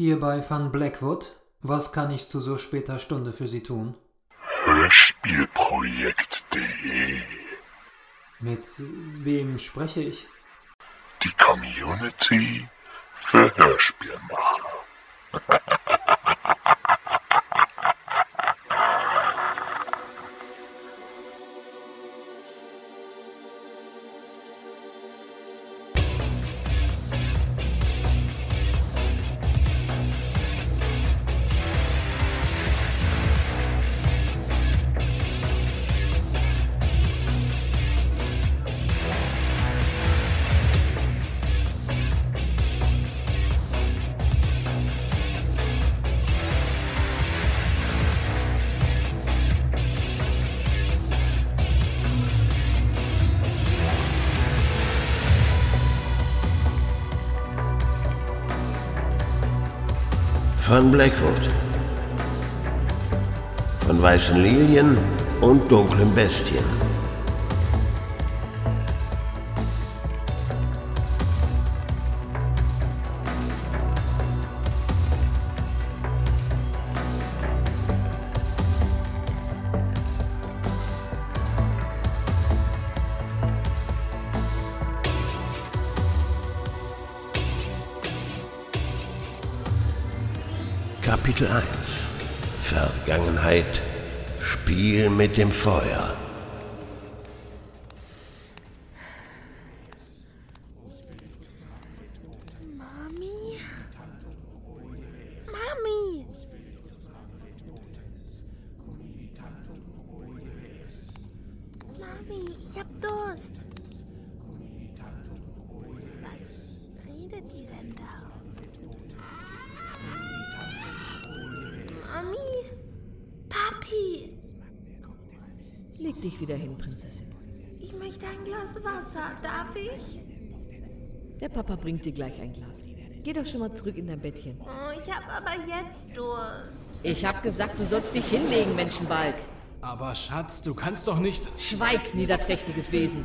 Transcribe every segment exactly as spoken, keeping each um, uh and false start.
Hier bei Van Blackwood. Was kann ich zu so später Stunde für Sie tun? Hörspielprojekt punkt de. Mit wem spreche ich? Die Community für Hörspielmacher. Van Blackwood. Von weißen Lilien und dunklen Bestien. Kapitel eins. Vergangenheit. Spiel mit dem Feuer. Mami? Mami! Mami, ich hab Durst. Was redet ihr denn da? Mami? Papi? Leg dich wieder hin, Prinzessin. Ich möchte ein Glas Wasser. Darf ich? Der Papa bringt dir gleich ein Glas. Geh doch schon mal zurück in dein Bettchen. Oh, ich hab aber jetzt Durst. Ich hab gesagt, du sollst dich hinlegen, Menschenbalg. Aber Schatz, du kannst doch nicht... Schweig, niederträchtiges Wesen.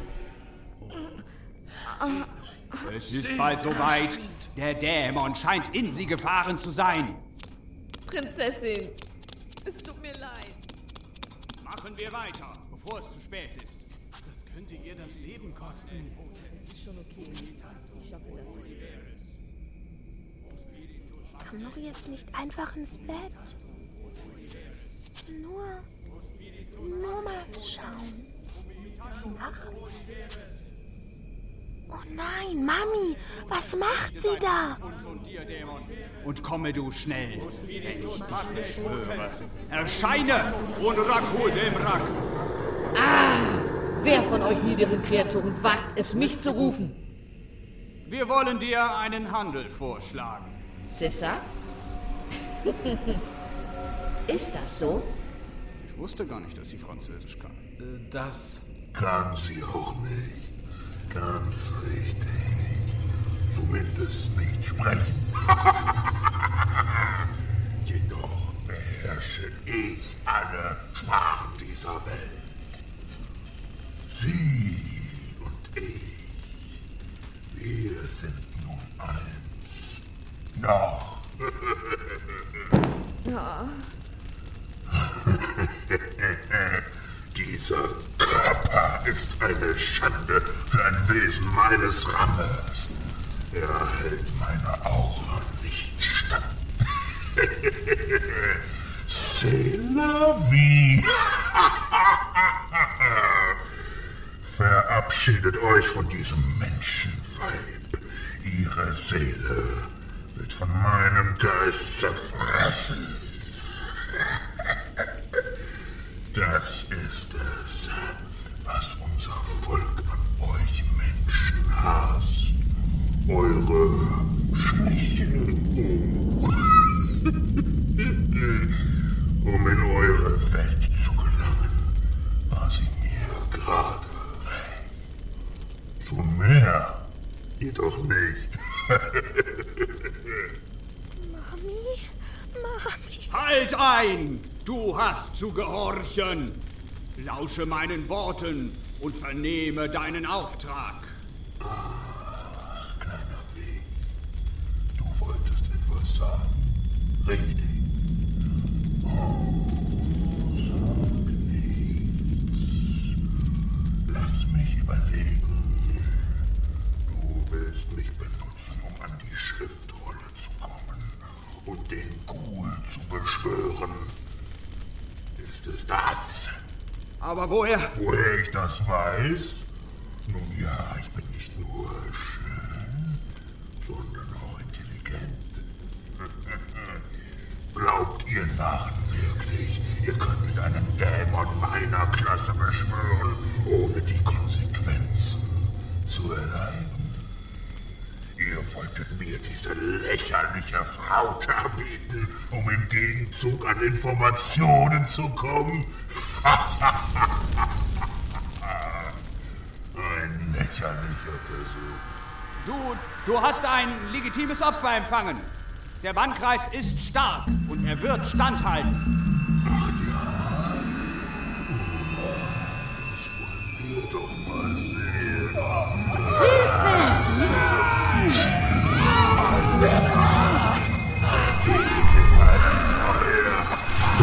Es ist bald soweit. Der Dämon scheint in sie gefahren zu sein. Prinzessin, es tut mir leid. Machen wir weiter, bevor es zu spät ist. Das könnte ihr das Leben kosten. Es ist schon okay. Ich schaffe das. Ich kann doch jetzt nicht einfach ins Bett. Nur, nur mal schauen, was sie macht. Oh nein, Mami, was macht sie da? Und komme du schnell, wenn ich dich beschwöre. Erscheine, Onrakul Demrak! Ah! Wer von euch niederen Kreaturen wagt es, mich zu rufen? Wir wollen dir einen Handel vorschlagen. Sissa? Ist das so? Ich wusste gar nicht, dass sie Französisch kann. Äh, das... Kann sie auch nicht. Ganz richtig. Zumindest nicht sprechen. Jedoch beherrsche ich alle Sprachen dieser Welt. Sie und ich, wir sind nun eins. Noch. Ja. Dieser Körper ist eine Schande für ein Wesen meines Ranges. Er hält meiner Aura nicht stand. C'est la vie. Verabschiedet euch von diesem Menschenweib. Ihre Seele wird von meinem Geist zerfressen. Das ist es, was unser Volk an euch Menschen hasst. Eure Schwäche. Um in eure Welt zu gelangen, war sie mir gerade recht. Zu mehr, jedoch nicht. Mami? Mami? Halt ein! Du hast zu gehorchen. Lausche meinen Worten und vernehme deinen Auftrag. Ach, kleiner Weg. Du wolltest etwas sagen. Richtig. Oh, sag nichts. Lass mich überlegen. Du willst mich benutzen, um an die Schriftrolle zu kommen und den Ghoul zu beschwören. Ist es das? Aber woher? Woher ich das weiß? Nun ja, ich bin nicht nur schön, sondern auch intelligent. Glaubt ihr Narren wirklich, ihr könntet einen Dämon meiner Klasse beschwören, ohne die Konsequenzen zu erleiden? Ihr wolltet mir diese lächerliche Frau darbieten, um im Gegenzug an Informationen zu kommen? Ein lächerlicher Versuch. Du, du hast ein legitimes Opfer empfangen. Der Bannkreis ist stark und er wird standhalten. Ach ja. Das wollen wir doch mal sehen. Vergeht in meinem Feuer.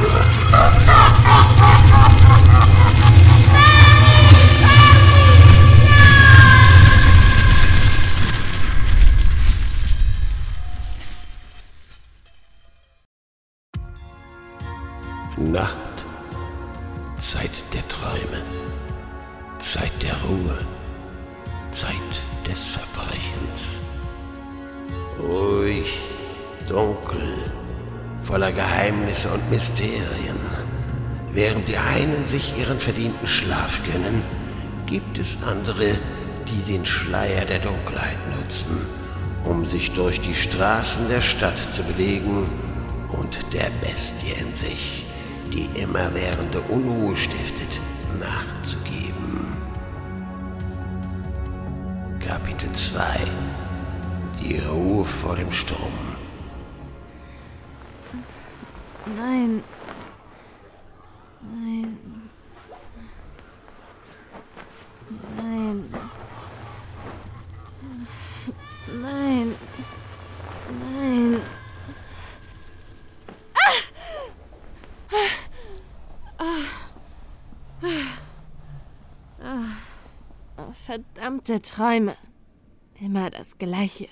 Nacht, Zeit der Träume, Zeit der Ruhe, Zeit des Verbrechens. Ruhig, dunkel, voller Geheimnisse und Mysterien. Während die einen sich ihren verdienten Schlaf gönnen, gibt es andere, die den Schleier der Dunkelheit nutzen, um sich durch die Straßen der Stadt zu bewegen und der Bestie in sich, die immerwährende Unruhe stiftet, nachzugeben. Kapitel zwei. Die Ruhe vor dem Sturm. Nein. Nein. Nein. Nein. Nein. Oh, verdammte Träume. Immer das Gleiche.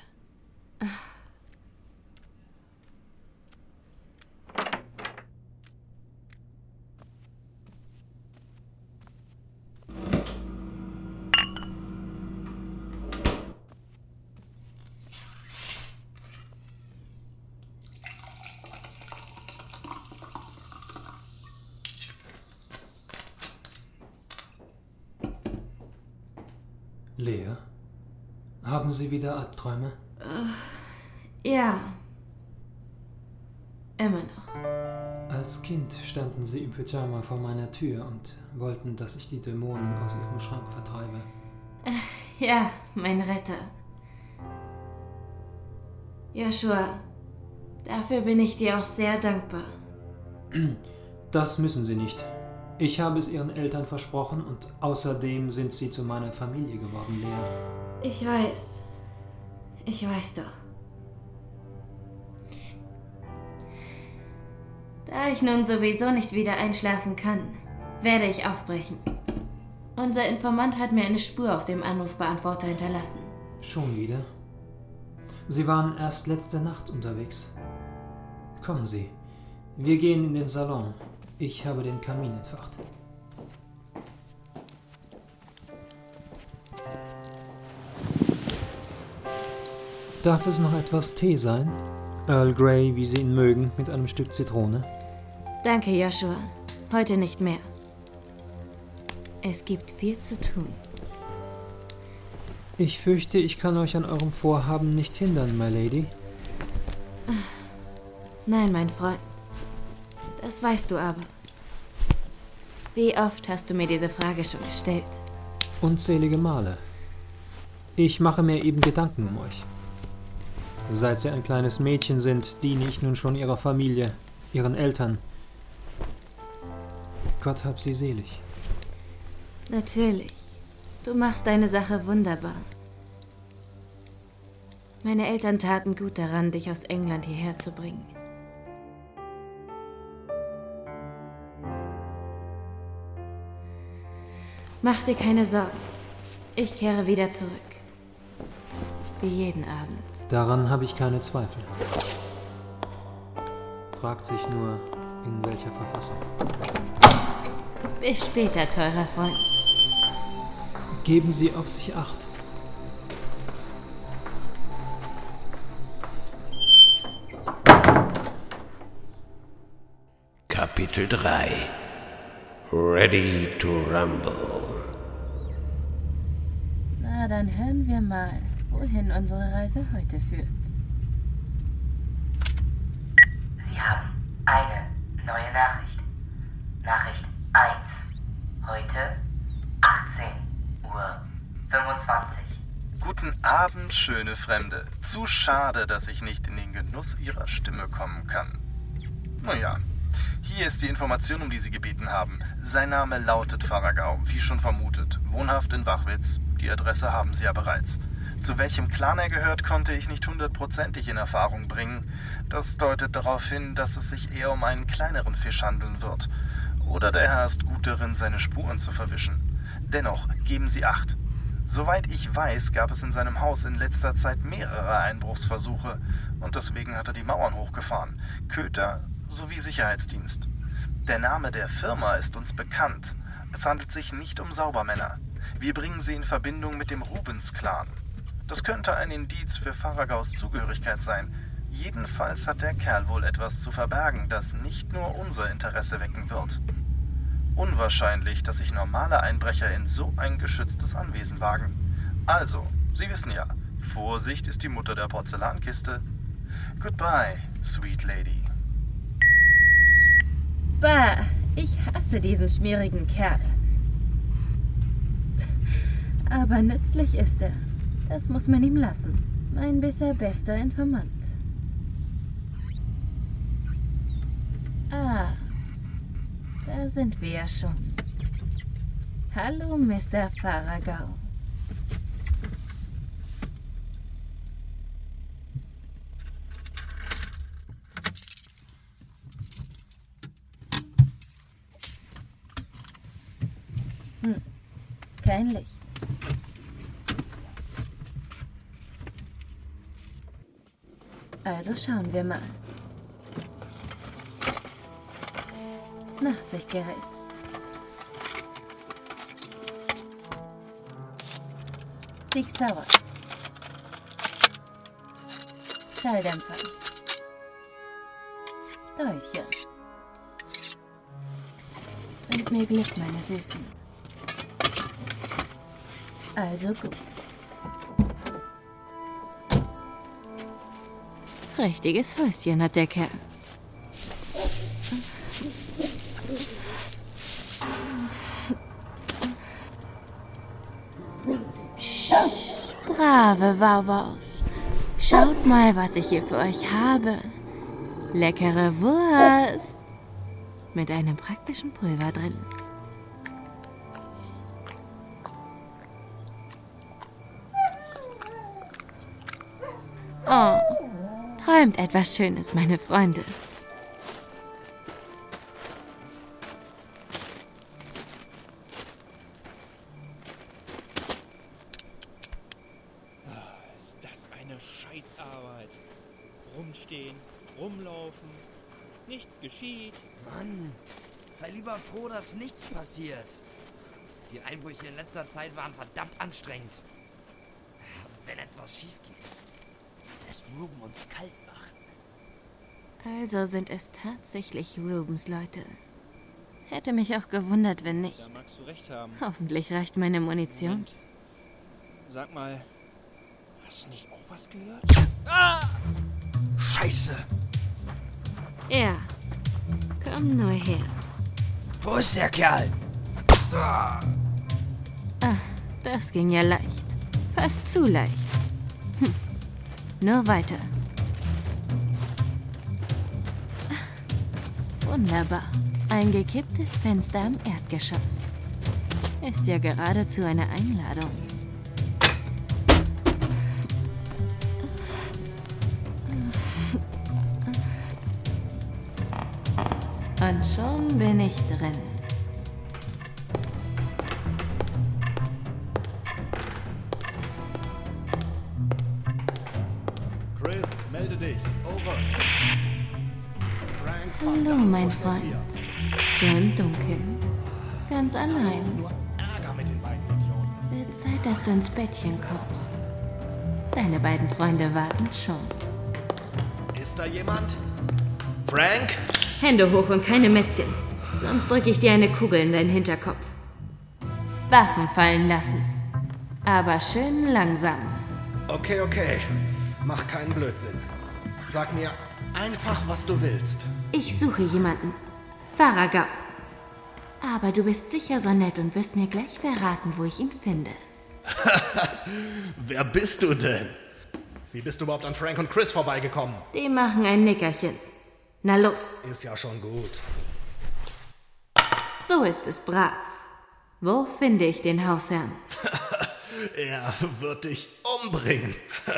Lea, haben Sie wieder Albträume? Uh, ja. Immer noch. Als Kind standen Sie im Pyjama vor meiner Tür und wollten, dass ich die Dämonen aus Ihrem Schrank vertreibe. Uh, ja, mein Retter. Joshua, dafür bin ich dir auch sehr dankbar. Das müssen Sie nicht. Ich habe es Ihren Eltern versprochen und außerdem sind Sie zu meiner Familie geworden, Lea. Ich weiß. Ich weiß doch. Da ich nun sowieso nicht wieder einschlafen kann, werde ich aufbrechen. Unser Informant hat mir eine Spur auf dem Anrufbeantworter hinterlassen. Schon wieder? Sie waren erst letzte Nacht unterwegs. Kommen Sie, wir gehen in den Salon. Ich habe den Kamin entfacht. Darf es noch etwas Tee sein? Earl Grey, wie Sie ihn mögen, mit einem Stück Zitrone. Danke, Joshua. Heute nicht mehr. Es gibt viel zu tun. Ich fürchte, ich kann euch an eurem Vorhaben nicht hindern, my lady. Nein, mein Freund. Das weißt du aber. Wie oft hast du mir diese Frage schon gestellt? Unzählige Male. Ich mache mir eben Gedanken um euch. Seit Sie ein kleines Mädchen sind, diene ich nun schon Ihrer Familie, Ihren Eltern. Gott hab sie selig. Natürlich. Du machst deine Sache wunderbar. Meine Eltern taten gut daran, dich aus England hierher zu bringen. Mach dir keine Sorgen. Ich kehre wieder zurück. Wie jeden Abend. Daran habe ich keine Zweifel. Fragt sich nur, in welcher Verfassung. Bis später, teurer Freund. Geben Sie auf sich Acht. Kapitel drei. Ready to rumble. Na, dann hören wir mal, wohin unsere Reise heute führt. Sie haben eine neue Nachricht. Nachricht eins. Heute achtzehn Uhr fünfundzwanzig. Guten Abend, schöne Fremde. Zu schade, dass ich nicht in den Genuss Ihrer Stimme kommen kann. Naja, hier ist die Information, um die Sie gebeten haben. Sein Name lautet Faragao, wie schon vermutet. Wohnhaft in Wachwitz. Die Adresse haben Sie ja bereits. Zu welchem Clan er gehört, konnte ich nicht hundertprozentig in Erfahrung bringen. Das deutet darauf hin, dass es sich eher um einen kleineren Fisch handeln wird. Oder der Herr ist gut darin, seine Spuren zu verwischen. Dennoch, geben Sie Acht. Soweit ich weiß, gab es in seinem Haus in letzter Zeit mehrere Einbruchsversuche und deswegen hat er die Mauern hochgefahren. Köter sowie Sicherheitsdienst. Der Name der Firma ist uns bekannt. Es handelt sich nicht um Saubermänner. Wir bringen sie in Verbindung mit dem Rubens-Clan. Das könnte ein Indiz für Faragaus Zugehörigkeit sein. Jedenfalls hat der Kerl wohl etwas zu verbergen, das nicht nur unser Interesse wecken wird. Unwahrscheinlich, dass sich normale Einbrecher in so ein geschütztes Anwesen wagen. Also, Sie wissen ja, Vorsicht ist die Mutter der Porzellankiste. Goodbye, sweet lady. Bah, ich hasse diesen schmierigen Kerl. Aber nützlich ist er. Das muss man ihm lassen. Mein bisher bester Informant. Ah, da sind wir ja schon. Hallo, Mister Faragao. Hm, kein Licht. Also schauen wir mal. Nachtsichtgerät. Sig Sauer. Schalldämpfer. Dolche. Bringt mir Glück, meine Süßen. Also gut. Richtiges Häuschen hat der Kerl. Brave Wauwaus. Schaut mal, was ich hier für euch habe. Leckere Wurst. Mit einem praktischen Pulver drin. Oh, träumt etwas Schönes, meine Freunde. Ist das eine Scheißarbeit? Rumstehen, rumlaufen, nichts geschieht. Mann, sei lieber froh, dass nichts passiert. Die Einbrüche in letzter Zeit waren verdammt anstrengend. Wenn etwas schief geht, lässt Ruben uns kalt machen. Also sind es tatsächlich Rubens Leute. Hätte mich auch gewundert, wenn nicht. Da magst du recht haben. Hoffentlich reicht meine Munition. Moment. Sag mal, hast du nicht auch was gehört? Ah! Scheiße! Ja, komm nur her. Wo ist der Kerl? Ah, das ging ja leicht. Fast zu leicht. Hm. Nur weiter. Wunderbar. Ein gekipptes Fenster im Erdgeschoss. Ist ja geradezu eine Einladung. Und schon bin ich drin. Hallo, mein Freund. So im Dunkeln. Ganz allein. Nur Ärger mit den beiden Idioten. Wird Zeit, dass du ins Bettchen kommst. Deine beiden Freunde warten schon. Ist da jemand? Frank? Hände hoch und keine Mätzchen. Sonst drücke ich dir eine Kugel in deinen Hinterkopf. Waffen fallen lassen. Aber schön langsam. Okay, okay. Mach keinen Blödsinn. Sag mir einfach, was du willst. Ich suche jemanden. Faragao. Aber du bist sicher so nett und wirst mir gleich verraten, wo ich ihn finde. Wer bist du denn? Wie bist du überhaupt an Frank und Chris vorbeigekommen? Die machen ein Nickerchen. Na los. Ist ja schon gut. So ist es brav. Wo finde ich den Hausherrn? Er wird dich umbringen.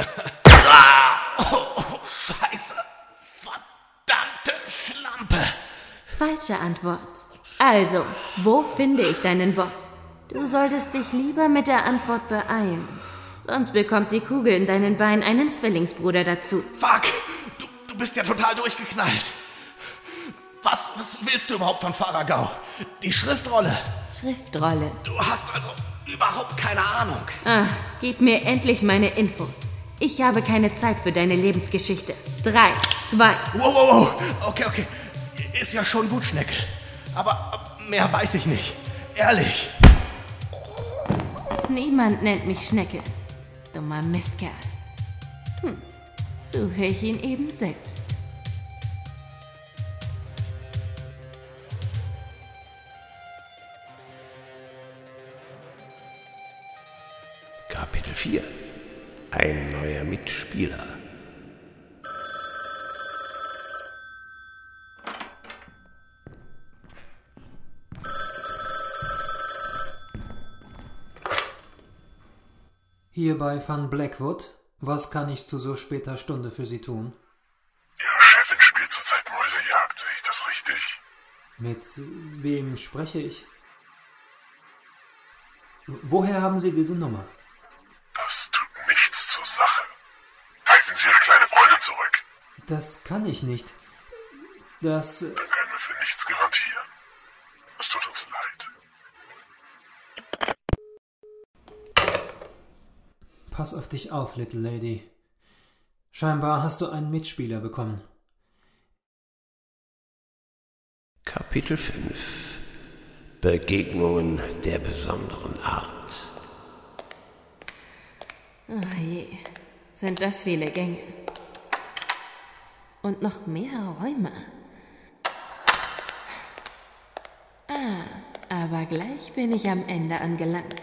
Oh, Scheiße. Verdammte Schlampe. Falsche Antwort. Also, wo finde ich deinen Boss? Du solltest dich lieber mit der Antwort beeilen. Sonst bekommt die Kugel in deinen Beinen einen Zwillingsbruder dazu. Fuck! Du, du bist ja total durchgeknallt. Was, was willst du überhaupt von Faragao? Die Schriftrolle. Schriftrolle. Du hast also überhaupt keine Ahnung. Ah, gib mir endlich meine Infos. Ich habe keine Zeit für deine Lebensgeschichte. Drei, zwei. Wow, wow, wow. Okay, okay. Ist ja schon gut, Schnecke. Aber mehr weiß ich nicht. Ehrlich. Niemand nennt mich Schnecke. Dummer Mistkerl. Hm, suche ich ihn eben selbst. Kapitel vier. Ein neuer Mitspieler. Hier bei Van Blackwood. Was kann ich zu so später Stunde für Sie tun? Ihre Chefin spielt zurzeit Mäusejagd, sehe ich das richtig? Mit wem spreche ich? Woher haben Sie diese Nummer? Das tut nichts zur Sache. Pfeifen Sie Ihre kleine Freundin zurück. Das kann ich nicht. Das... Dann können wir für nichts garantieren. Es tut uns leid. Pass auf dich auf, Little Lady. Scheinbar hast du einen Mitspieler bekommen. Kapitel fünf. Begegnungen der besonderen Art. Oh je, sind das viele Gänge. Und noch mehr Räume. Ah, aber gleich bin ich am Ende angelangt.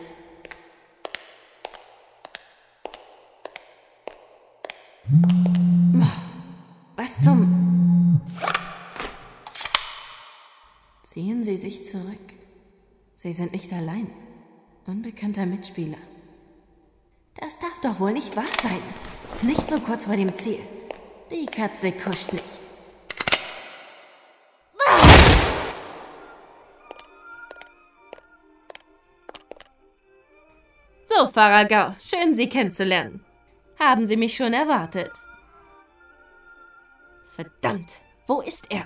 Was zum... Ziehen Sie sich zurück. Sie sind nicht allein. Unbekannter Mitspieler. Das darf doch wohl nicht wahr sein. Nicht so kurz vor dem Ziel. Die Katze kuscht nicht. So, Faragao, schön Sie kennenzulernen. Haben Sie mich schon erwartet? Verdammt, wo ist er?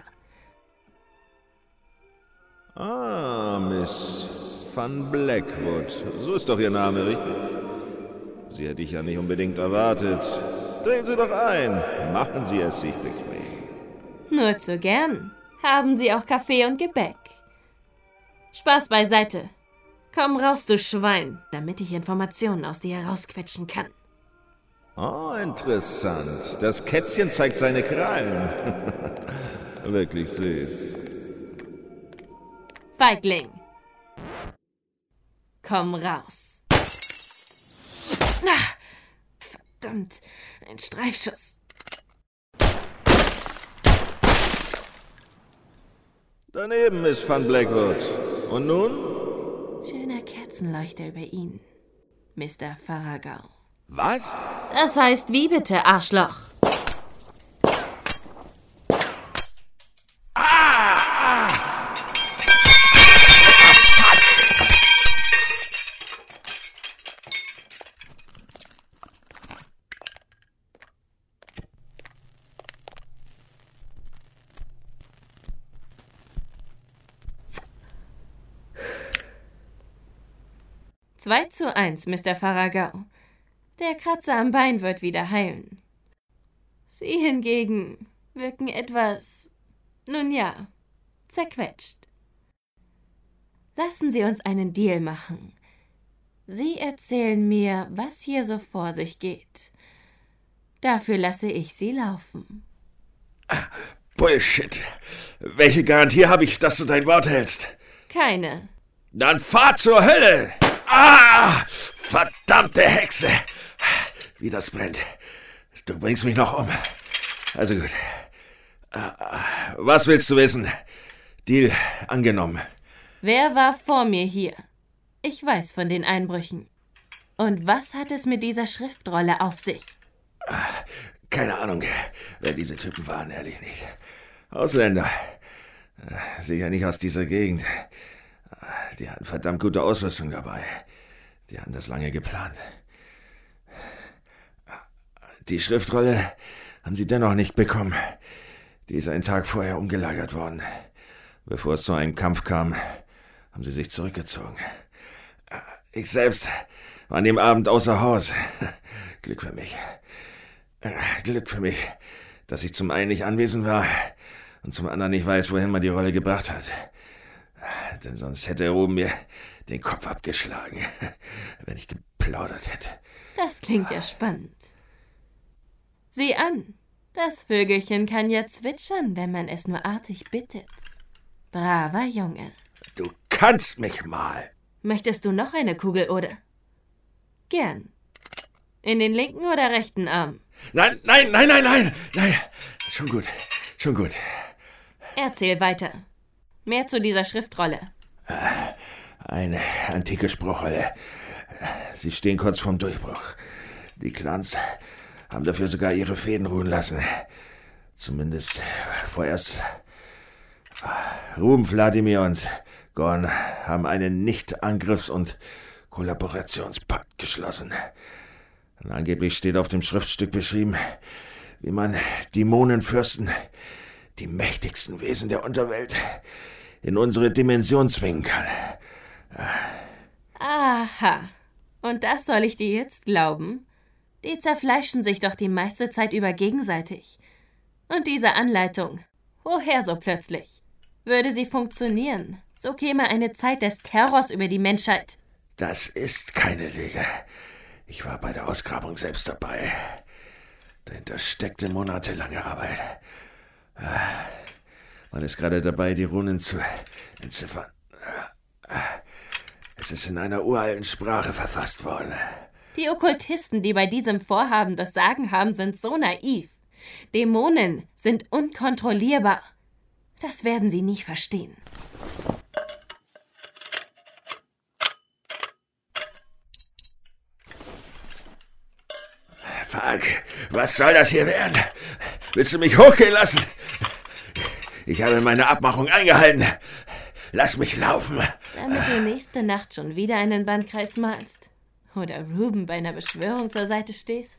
Ah, Miss Van Blackwood. So ist doch Ihr Name, richtig? Sie hätte ich ja nicht unbedingt erwartet. Drehen Sie doch ein. Machen Sie es sich bequem. Nur zu gern. Haben Sie auch Kaffee und Gebäck? Spaß beiseite. Komm raus, du Schwein, damit ich Informationen aus dir herausquetschen kann. Oh, interessant. Das Kätzchen zeigt seine Krallen. Wirklich süß. Feigling. Komm raus. Ah, verdammt, ein Streifschuss. Daneben, Miss Van Blackwood. Und nun? Schöner Kerzenleuchter über ihn, Mister Faragao. Was? Das heißt wie bitte, Arschloch? Zwei zu eins, Mister Faragao. Der Kratzer am Bein wird wieder heilen. Sie hingegen wirken etwas, nun ja, zerquetscht. Lassen Sie uns einen Deal machen. Sie erzählen mir, was hier so vor sich geht. Dafür lasse ich Sie laufen. Bullshit. Welche Garantie habe ich, dass du dein Wort hältst? Keine. Dann fahr zur Hölle! Ah! Verdammte Hexe! Wie das brennt. Du bringst mich noch um. Also gut. Was willst du wissen? Deal angenommen. Wer war vor mir hier? Ich weiß von den Einbrüchen. Und was hat es mit dieser Schriftrolle auf sich? Keine Ahnung, wer diese Typen waren, ehrlich nicht. Ausländer. Sicher nicht aus dieser Gegend. Die hatten verdammt gute Ausrüstung dabei. Die hatten das lange geplant. Die Schriftrolle haben sie dennoch nicht bekommen. Die ist einen Tag vorher umgelagert worden. Bevor es zu einem Kampf kam, haben sie sich zurückgezogen. Ich selbst war an dem Abend außer Haus. Glück für mich. Glück für mich, dass ich zum einen nicht anwesend war und zum anderen nicht weiß, wohin man die Rolle gebracht hat. Denn sonst hätte Ruben mir den Kopf abgeschlagen, wenn ich geplaudert hätte. Das klingt ja spannend. Sieh an, das Vögelchen kann ja zwitschern, wenn man es nur artig bittet. Braver Junge. Du kannst mich mal. Möchtest du noch eine Kugel, oder? Gern. In den linken oder rechten Arm? Nein, nein, nein, nein, nein, nein. Schon gut, schon gut. Erzähl weiter. Mehr zu dieser Schriftrolle. Eine antike Spruchrolle. Sie stehen kurz vorm Durchbruch. Die Clans haben dafür sogar ihre Fäden ruhen lassen. Zumindest vorerst. Ruben, Wladimir und Gorn haben einen Nicht-Angriffs- und Kollaborationspakt geschlossen. Und angeblich steht auf dem Schriftstück beschrieben, wie man Dämonenfürsten, die mächtigsten Wesen der Unterwelt, in unsere Dimension zwingen kann. Aha. Und das soll ich dir jetzt glauben? Die zerfleischen sich doch die meiste Zeit über gegenseitig. Und diese Anleitung, woher so plötzlich? Würde sie funktionieren, so käme eine Zeit des Terrors über die Menschheit. Das ist keine Lüge. Ich war bei der Ausgrabung selbst dabei. Dahinter steckte monatelange Arbeit. Man ist gerade dabei, die Runen zu entziffern. Es ist in einer uralten Sprache verfasst worden. Die Okkultisten, die bei diesem Vorhaben das Sagen haben, sind so naiv. Dämonen sind unkontrollierbar. Das werden sie nie verstehen. Fuck, was soll das hier werden? Willst du mich hochgehen lassen? Ich habe meine Abmachung eingehalten. Lass mich laufen. Damit du nächste Nacht schon wieder einen Bandkreis malst. Oder Ruben bei einer Beschwörung zur Seite stehst.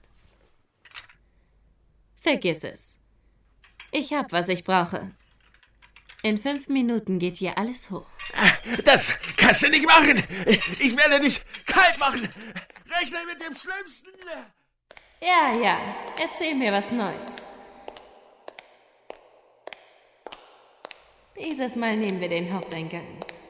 Vergiss es. Ich hab, was ich brauche. In fünf Minuten geht hier alles hoch. Das kannst du nicht machen. Ich werde dich kalt machen. Rechne mit dem Schlimmsten. Ja, ja. Erzähl mir was Neues. Dieses Mal nehmen wir den Haupteingang.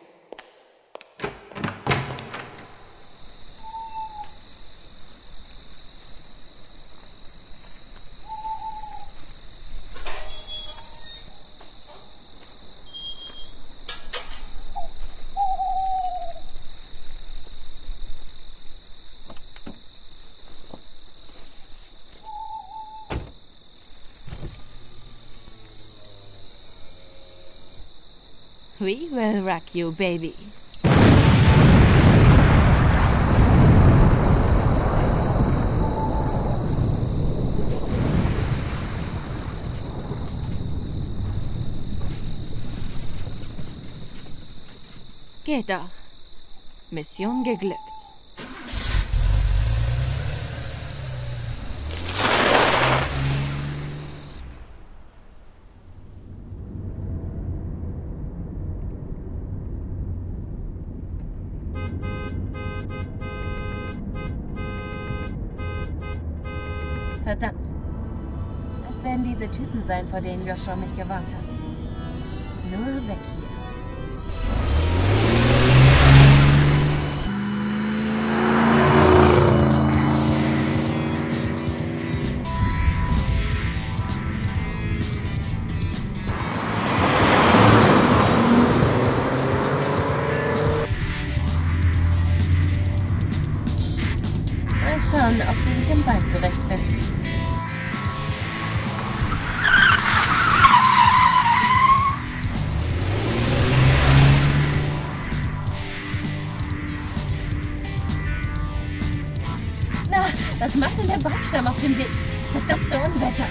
We will rock you, baby. Geht doch. Mission geglückt. Verdammt. Das werden diese Typen sein, vor denen Joshua mich gewarnt hat. Nur weg hier. Mal schauen, ob sie sich im Wald zurechtfinden. Na, was macht denn der Baumstamm auf dem Weg? Verdammte Unwetter!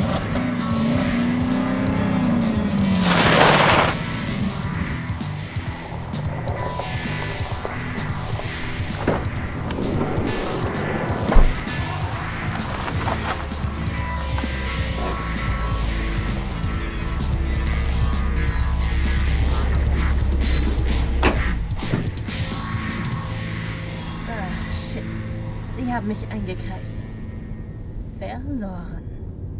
Sie haben mich eingekreist. Verloren.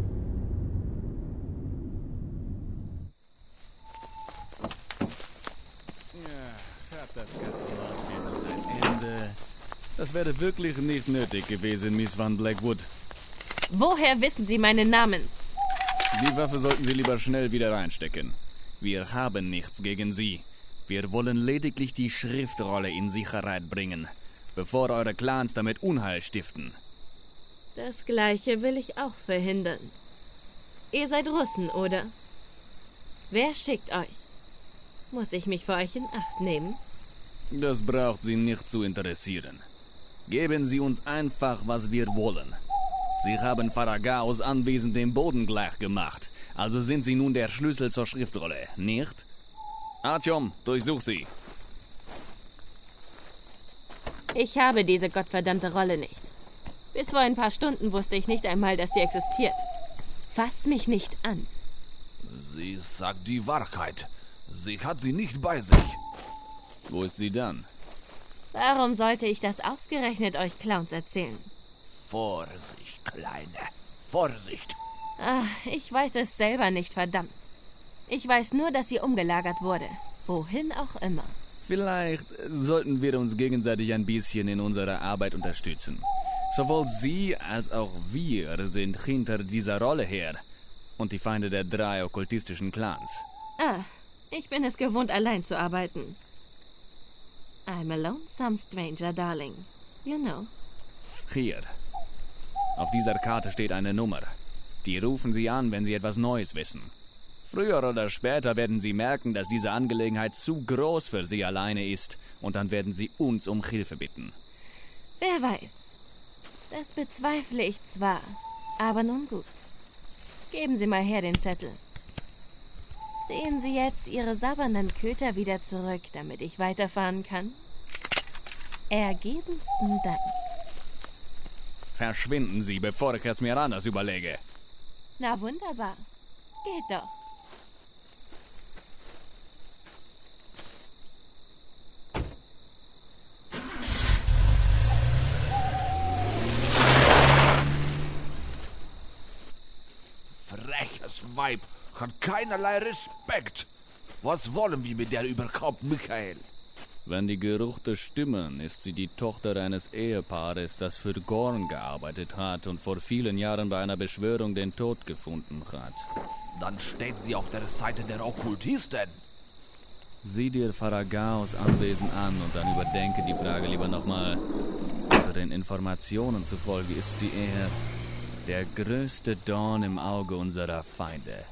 Ja, ich hab das ganze Maßspiel ein Ende. Das wäre wirklich nicht nötig gewesen, Miss Van Blackwood. Woher wissen Sie meinen Namen? Die Waffe sollten Sie lieber schnell wieder reinstecken. Wir haben nichts gegen Sie. Wir wollen lediglich die Schriftrolle in Sicherheit bringen, bevor eure Clans damit Unheil stiften. Das Gleiche will ich auch verhindern. Ihr seid Russen, oder? Wer schickt euch? Muss ich mich für euch in Acht nehmen? Das braucht Sie nicht zu interessieren. Geben Sie uns einfach, was wir wollen. Sie haben Faragaos Anwesen den Boden gleich gemacht, also sind Sie nun der Schlüssel zur Schriftrolle, nicht? Artyom, durchsuch sie. Ich habe diese gottverdammte Rolle nicht. Bis vor ein paar Stunden wusste ich nicht einmal, dass sie existiert. Fass mich nicht an. Sie sagt die Wahrheit. Sie hat sie nicht bei sich. Wo ist sie dann? Warum sollte ich das ausgerechnet euch Clowns erzählen? Vorsicht, Kleine. Vorsicht. Ach, ich weiß es selber nicht, verdammt. Ich weiß nur, dass sie umgelagert wurde. Wohin auch immer. Vielleicht sollten wir uns gegenseitig ein bisschen in unserer Arbeit unterstützen. Sowohl Sie als auch wir sind hinter dieser Rolle her und die Feinde der drei okkultistischen Clans. Ah, ich bin es gewohnt, allein zu arbeiten. I'm a lonesome stranger, darling. You know. Hier. Auf dieser Karte steht eine Nummer. Die rufen Sie an, wenn Sie etwas Neues wissen. Früher oder später werden Sie merken, dass diese Angelegenheit zu groß für Sie alleine ist und dann werden Sie uns um Hilfe bitten. Wer weiß. Das bezweifle ich zwar, aber nun gut. Geben Sie mal her den Zettel. Sehen Sie jetzt Ihre sabbernden Köter wieder zurück, damit ich weiterfahren kann? Ergebensten Dank. Verschwinden Sie, bevor ich es mir anders überlege. Na wunderbar. Geht doch. Freches Weib, hat keinerlei Respekt. Was wollen wir mit der überhaupt, Michael? Wenn die Gerüchte stimmen, ist sie die Tochter eines Ehepaares, das für Gorn gearbeitet hat und vor vielen Jahren bei einer Beschwörung den Tod gefunden hat. Dann steht sie auf der Seite der Okkultisten. Sieh dir Faragaos Anwesen an und dann überdenke die Frage lieber nochmal. Unseren Informationen zufolge ist sie eher der größte Dorn im Auge unserer Feinde.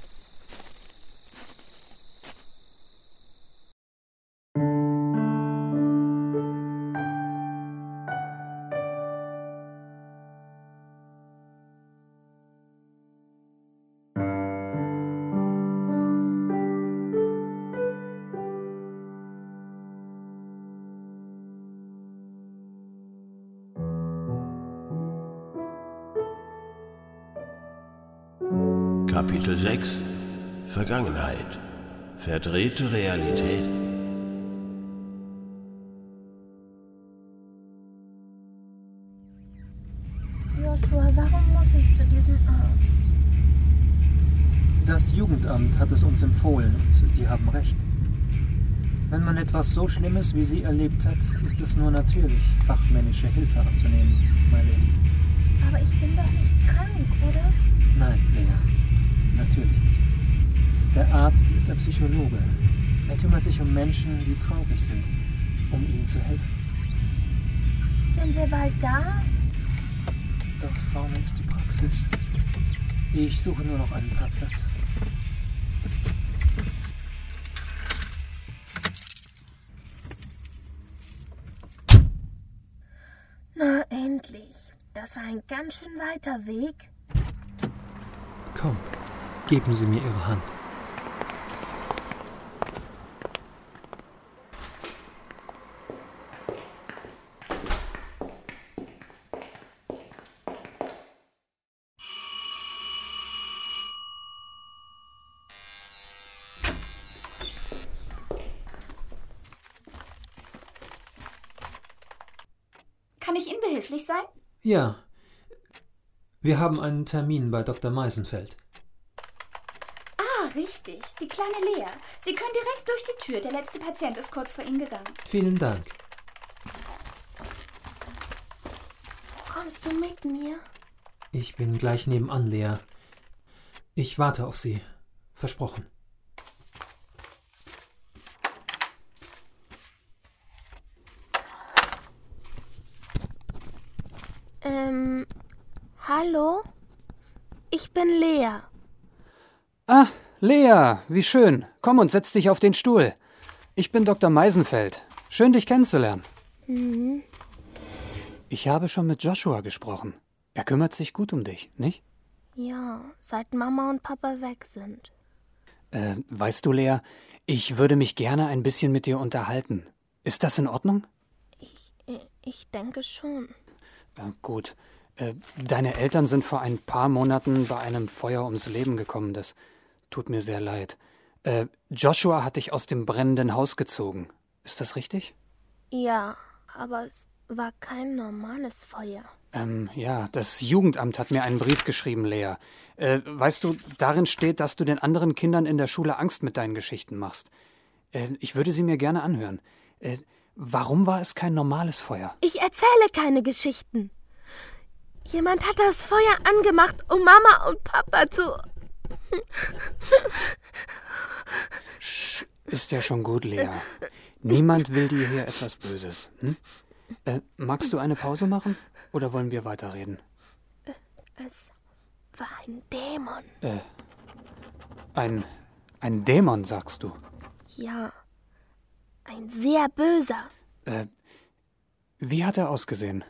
Kapitel sechs Vergangenheit. Verdrehte Realität. Joshua war Warum muss ich zu diesem Arzt? Das Jugendamt hat es uns empfohlen und Sie haben recht. Wenn man etwas so Schlimmes wie Sie erlebt hat, ist es nur natürlich, fachmännische Hilfe anzunehmen, my Lady. Aber ich bin doch nicht krank, oder? Nein, Lea, natürlich nicht. Der Arzt ist ein Psychologe. Er kümmert sich um Menschen, die traurig sind, um ihnen zu helfen. Sind wir bald da? Dort vorne ist die Praxis. Ich suche nur noch einen Parkplatz. Na, endlich. Das war ein ganz schön weiter Weg. Komm, geben Sie mir Ihre Hand. Kann ich Ihnen behilflich sein? Ja. Wir haben einen Termin bei Doktor Meisenfeld. Ah, richtig. Die kleine Lea. Sie können direkt durch die Tür. Der letzte Patient ist kurz vor Ihnen gegangen. Vielen Dank. Kommst du mit mir? Ich bin gleich nebenan, Lea. Ich warte auf Sie. Versprochen. Ähm, hallo? Ich bin Lea. Ah, Lea, wie schön. Komm und setz dich auf den Stuhl. Ich bin Doktor Meisenfeld. Schön, dich kennenzulernen. Mhm. Ich habe schon mit Joshua gesprochen. Er kümmert sich gut um dich, nicht? Ja, seit Mama und Papa weg sind. Äh, weißt du, Lea, ich würde mich gerne ein bisschen mit dir unterhalten. Ist das in Ordnung? Ich, ich denke schon. Äh, gut. Äh, deine Eltern sind vor ein paar Monaten bei einem Feuer ums Leben gekommen. Das tut mir sehr leid. Äh, Joshua hat dich aus dem brennenden Haus gezogen. Ist das richtig? Ja, aber es war kein normales Feuer. Ähm, ja, das Jugendamt hat mir einen Brief geschrieben, Lea. Äh, weißt du, darin steht, dass du den anderen Kindern in der Schule Angst mit deinen Geschichten machst. Äh, ich würde sie mir gerne anhören. Äh, warum war es kein normales Feuer? Ich erzähle keine Geschichten. Jemand hat das Feuer angemacht, um Mama und Papa zu... Sch, ist ja schon gut, Lea. Niemand will dir hier etwas Böses. Hm? Äh, magst du eine Pause machen? Oder wollen wir weiterreden? Es war ein Dämon. Äh, ein, ein Dämon, sagst du? Ja, ein sehr böser. Äh, wie hat er ausgesehen?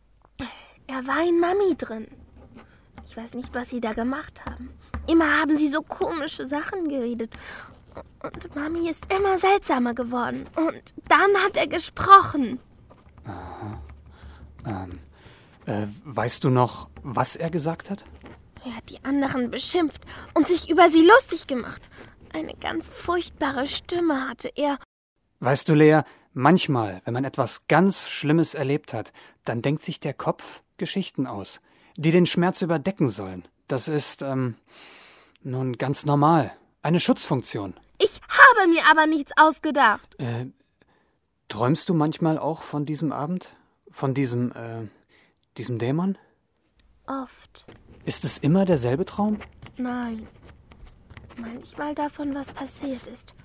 Er war in Mami drin. Ich weiß nicht, was sie da gemacht haben. Immer haben sie so komische Sachen geredet. Und Mami ist immer seltsamer geworden. Und dann hat er gesprochen. Aha. Ähm, äh, weißt du noch, was er gesagt hat? Er hat die anderen beschimpft und sich über sie lustig gemacht. Eine ganz furchtbare Stimme hatte er. Weißt du, Lea, manchmal, wenn man etwas ganz Schlimmes erlebt hat, dann denkt sich der Kopf Geschichten aus, die den Schmerz überdecken sollen. Das ist, ähm, nun ganz normal. Eine Schutzfunktion. Ich habe mir aber nichts ausgedacht. Äh, träumst du manchmal auch von diesem Abend? Von diesem, äh, diesem Dämon? Oft. Ist es immer derselbe Traum? Nein. Manchmal davon, was passiert ist.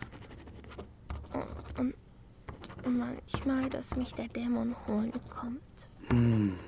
Und, und manchmal, dass mich der Dämon holen kommt. Hm.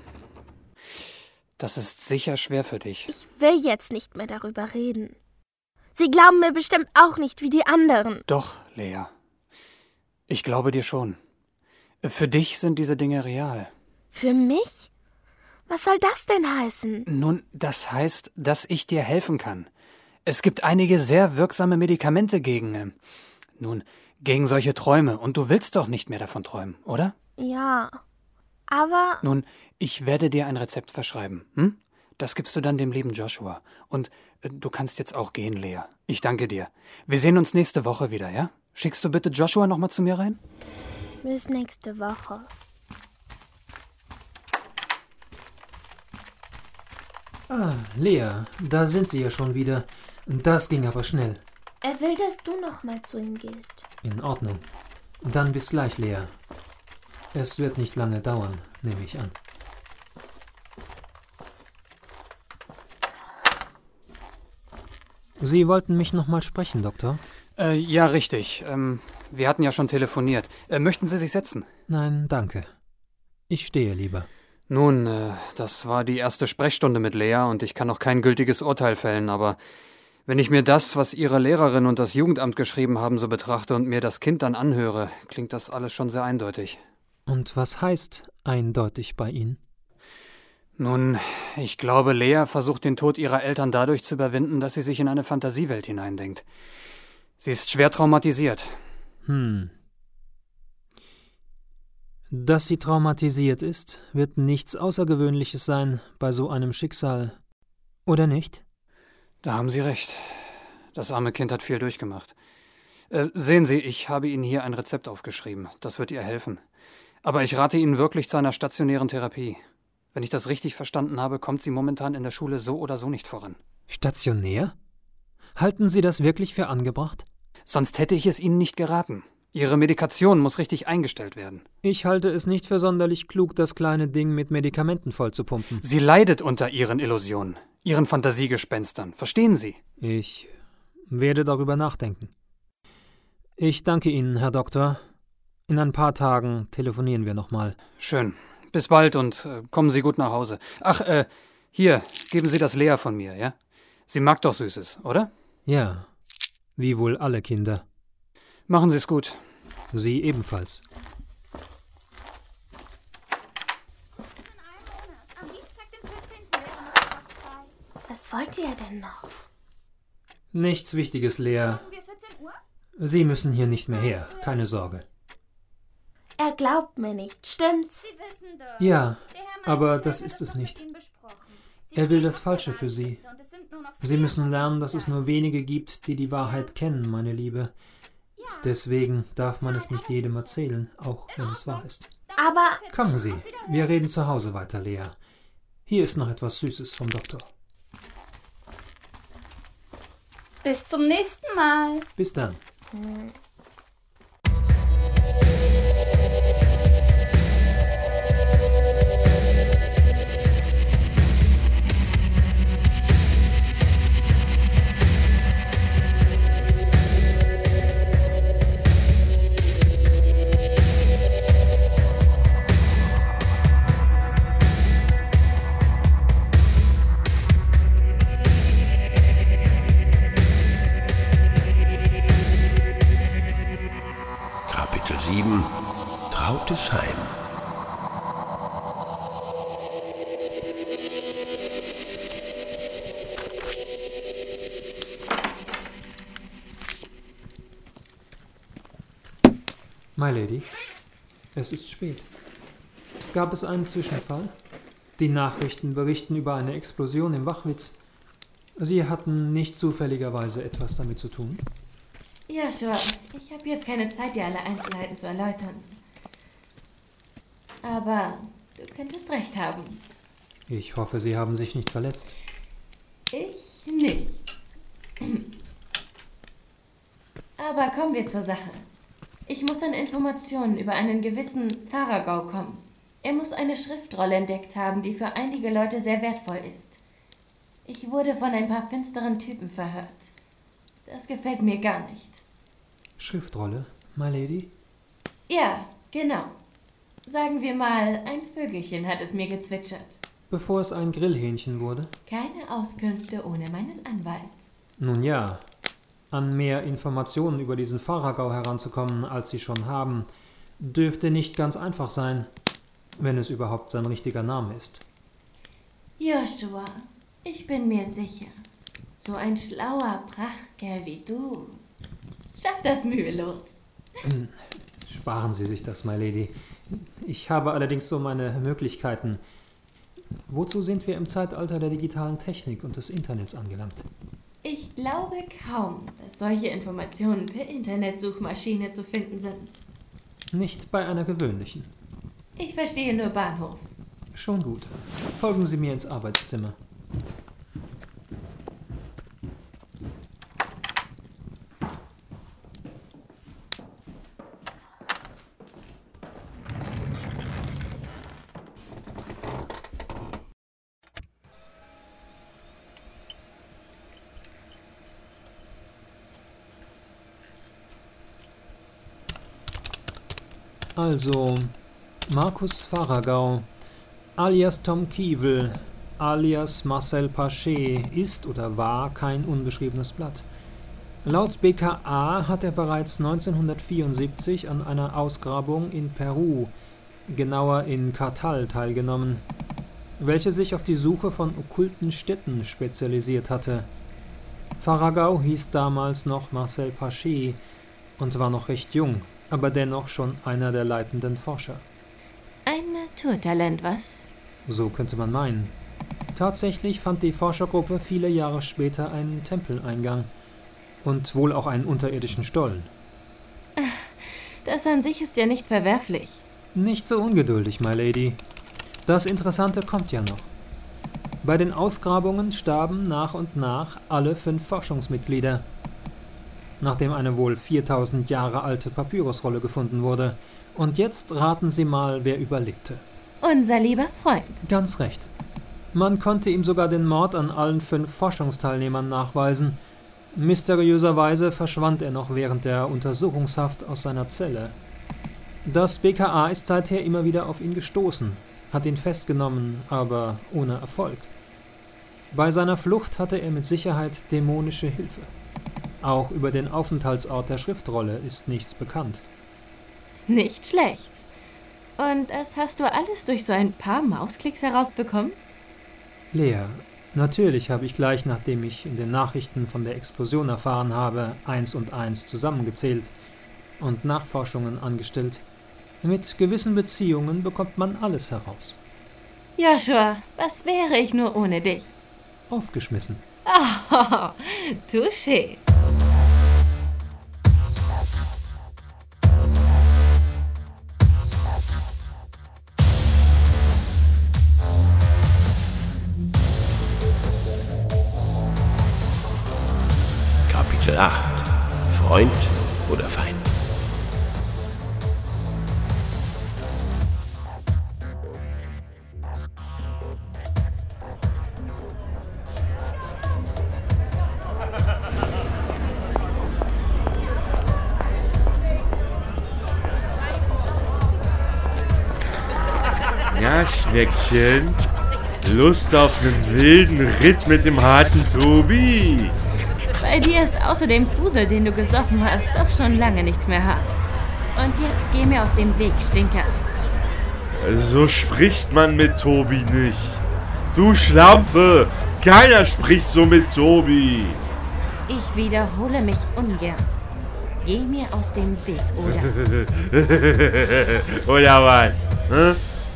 Das ist sicher schwer für dich. Ich will jetzt nicht mehr darüber reden. Sie glauben mir bestimmt auch nicht wie die anderen. Doch, Lea. Ich glaube dir schon. Für dich sind diese Dinge real. Für mich? Was soll das denn heißen? Nun, das heißt, dass ich dir helfen kann. Es gibt einige sehr wirksame Medikamente gegen, äh, nun, gegen solche Träume. Und du willst doch nicht mehr davon träumen, oder? Ja, aber... Nun, ich werde dir ein Rezept verschreiben, hm? Das gibst du dann dem lieben Joshua. Und äh, du kannst jetzt auch gehen, Lea. Ich danke dir. Wir sehen uns nächste Woche wieder, ja? Schickst du bitte Joshua noch mal zu mir rein? Bis nächste Woche. Ah, Lea, da sind Sie ja schon wieder. Das ging aber schnell. Er will, dass du noch mal zu ihm gehst. In Ordnung. Dann bis gleich, Lea. Es wird nicht lange dauern, nehme ich an. Sie wollten mich noch mal sprechen, Doktor? Äh, ja, richtig. Ähm, wir hatten ja schon telefoniert. Äh, möchten Sie sich setzen? Nein, danke. Ich stehe lieber. Nun, äh, das war die erste Sprechstunde mit Lea und ich kann noch kein gültiges Urteil fällen, aber wenn ich mir das, was Ihre Lehrerin und das Jugendamt geschrieben haben, so betrachte und mir das Kind dann anhöre, klingt das alles schon sehr eindeutig. Und was heißt eindeutig bei Ihnen? Nun, ich glaube, Lea versucht den Tod ihrer Eltern dadurch zu überwinden, dass sie sich in eine Fantasiewelt hineindenkt. Sie ist schwer traumatisiert. Hm. Dass sie traumatisiert ist, wird nichts Außergewöhnliches sein bei so einem Schicksal, oder nicht? Da haben Sie recht. Das arme Kind hat viel durchgemacht. Äh, sehen Sie, ich habe Ihnen hier ein Rezept aufgeschrieben. Das wird ihr helfen. Aber ich rate Ihnen wirklich zu einer stationären Therapie. Wenn ich das richtig verstanden habe, kommt sie momentan in der Schule so oder so nicht voran. Stationär? Halten Sie das wirklich für angebracht? Sonst hätte ich es Ihnen nicht geraten. Ihre Medikation muss richtig eingestellt werden. Ich halte es nicht für sonderlich klug, das kleine Ding mit Medikamenten vollzupumpen. Sie leidet unter Ihren Illusionen, Ihren Fantasiegespenstern. Verstehen Sie? Ich werde darüber nachdenken. Ich danke Ihnen, Herr Doktor. In ein paar Tagen telefonieren wir nochmal. Schön. Bis bald und äh, kommen Sie gut nach Hause. Ach, äh, hier, geben Sie das Lea von mir, ja? Sie mag doch Süßes, oder? Ja, wie wohl alle Kinder. Machen Sie es gut. Sie ebenfalls. Was wollt ihr denn noch? Nichts Wichtiges, Lea. Sie müssen hier nicht mehr her, keine Sorge. Er glaubt mir nicht, stimmt's? Ja, aber das ist es nicht. Er will das Falsche für Sie. Sie müssen lernen, dass es nur wenige gibt, die die Wahrheit kennen, meine Liebe. Deswegen darf man es nicht jedem erzählen, auch wenn es wahr ist. Aber... Kommen Sie, wir reden zu Hause weiter, Lea. Hier ist noch etwas Süßes vom Doktor. Bis zum nächsten Mal. Bis dann. Hm. sieben. Trautes Heim. My Lady, es ist spät. Gab es einen Zwischenfall? Die Nachrichten berichten über eine Explosion im Wachwitz. Sie hatten nicht zufälligerweise etwas damit zu tun? Joshua, ich habe jetzt keine Zeit, dir alle Einzelheiten zu erläutern. Aber du könntest recht haben. Ich hoffe, Sie haben sich nicht verletzt. Ich nicht. Aber kommen wir zur Sache. Ich muss an Informationen über einen gewissen Faragau kommen. Er muss eine Schriftrolle entdeckt haben, die für einige Leute sehr wertvoll ist. Ich wurde von ein paar finsteren Typen verhört. Das gefällt mir gar nicht. Schriftrolle, my lady? Ja, genau. Sagen wir mal, ein Vögelchen hat es mir gezwitschert. Bevor es ein Grillhähnchen wurde? Keine Auskünfte ohne meinen Anwalt. Nun ja, an mehr Informationen über diesen Faragau heranzukommen, als Sie schon haben, dürfte nicht ganz einfach sein, wenn es überhaupt sein richtiger Name ist. Joshua, ich bin mir sicher, so ein schlauer Prachtkerl wie du schafft das mühelos. Sparen Sie sich das, my lady. Ich habe allerdings so meine Möglichkeiten. Wozu sind wir im Zeitalter der digitalen Technik und des Internets angelangt? Ich glaube kaum, dass solche Informationen per Internetsuchmaschine zu finden sind. Nicht bei einer gewöhnlichen. Ich verstehe nur Bahnhof. Schon gut. Folgen Sie mir ins Arbeitszimmer. Also, Markus Faragau, alias Tom Kievel, alias Marcel Paget, ist oder war kein unbeschriebenes Blatt. Laut B K A hat er bereits neunzehnhundertvierundsiebzig an einer Ausgrabung in Peru, genauer in Kartal, teilgenommen, welche sich auf die Suche von okkulten Städten spezialisiert hatte. Faragau hieß damals noch Marcel Paget und war noch recht jung, aber dennoch schon einer der leitenden Forscher. Ein Naturtalent, was? So könnte man meinen. Tatsächlich fand die Forschergruppe viele Jahre später einen Tempeleingang und wohl auch einen unterirdischen Stollen. Das an sich ist ja nicht verwerflich. Nicht so ungeduldig, my lady. Das Interessante kommt ja noch. Bei den Ausgrabungen starben nach und nach alle fünf Forschungsmitglieder, nachdem eine wohl viertausend Jahre alte Papyrusrolle gefunden wurde. Und jetzt raten Sie mal, wer überlebte. Unser lieber Freund. Ganz recht. Man konnte ihm sogar den Mord an allen fünf Forschungsteilnehmern nachweisen. Mysteriöserweise verschwand er noch während der Untersuchungshaft aus seiner Zelle. Das B K A ist seither immer wieder auf ihn gestoßen, hat ihn festgenommen, aber ohne Erfolg. Bei seiner Flucht hatte er mit Sicherheit dämonische Hilfe. Auch über den Aufenthaltsort der Schriftrolle ist nichts bekannt. Nicht schlecht. Und das hast du alles durch so ein paar Mausklicks herausbekommen? Lea, natürlich habe ich gleich, nachdem ich in den Nachrichten von der Explosion erfahren habe, eins und eins zusammengezählt und Nachforschungen angestellt. Mit gewissen Beziehungen bekommt man alles heraus. Joshua, was wäre ich nur ohne dich? Aufgeschmissen. Oh, touché. Kapitel acht. Freund oder Feind? Ja, Schneckchen. Lust auf einen wilden Ritt mit dem harten Tobi? Bei dir ist außer dem Fusel, den du gesoffen hast, doch schon lange nichts mehr hart. Und jetzt geh mir aus dem Weg, Stinker. So spricht man mit Tobi nicht. Du Schlampe! Keiner spricht so mit Tobi. Ich wiederhole mich ungern. Geh mir aus dem Weg, oder? Oder was? Hm?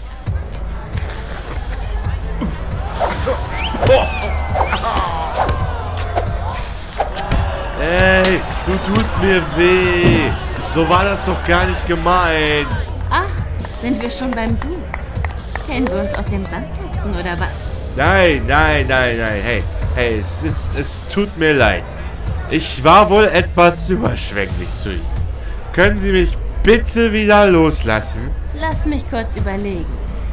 Ey, du tust mir weh. So war das doch gar nicht gemeint. Ach, sind wir schon beim Du? Kennen wir uns aus dem Sandkasten oder was? Nein, nein, nein, nein. Hey, hey, es, ist, es tut mir leid. Ich war wohl etwas überschwänglich zu Ihnen. Können Sie mich bitte wieder loslassen? Lass mich kurz überlegen.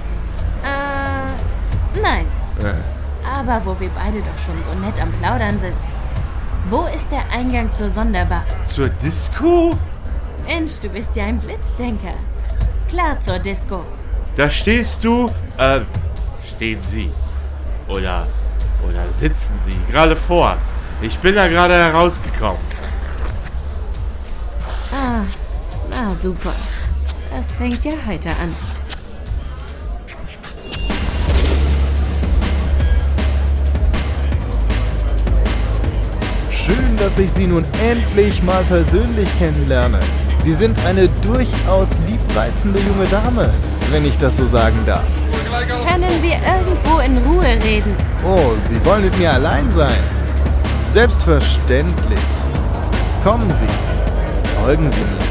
Äh, nein. Äh. Aber wo wir beide doch schon so nett am Plaudern sind. Wo ist der Eingang zur Sonderbar? Zur Disco? Mensch, du bist ja ein Blitzdenker. Klar, zur Disco. Da stehst du, äh, stehen Sie. Oder, oder sitzen Sie gerade vor. Ich bin da gerade herausgekommen. Ah, na super. Das fängt ja heiter an. Schön, dass ich Sie nun endlich mal persönlich kennenlerne. Sie sind eine durchaus liebreizende junge Dame, wenn ich das so sagen darf. Können wir irgendwo in Ruhe reden? Oh, Sie wollen mit mir allein sein? Selbstverständlich. Kommen Sie. Folgen Sie mir.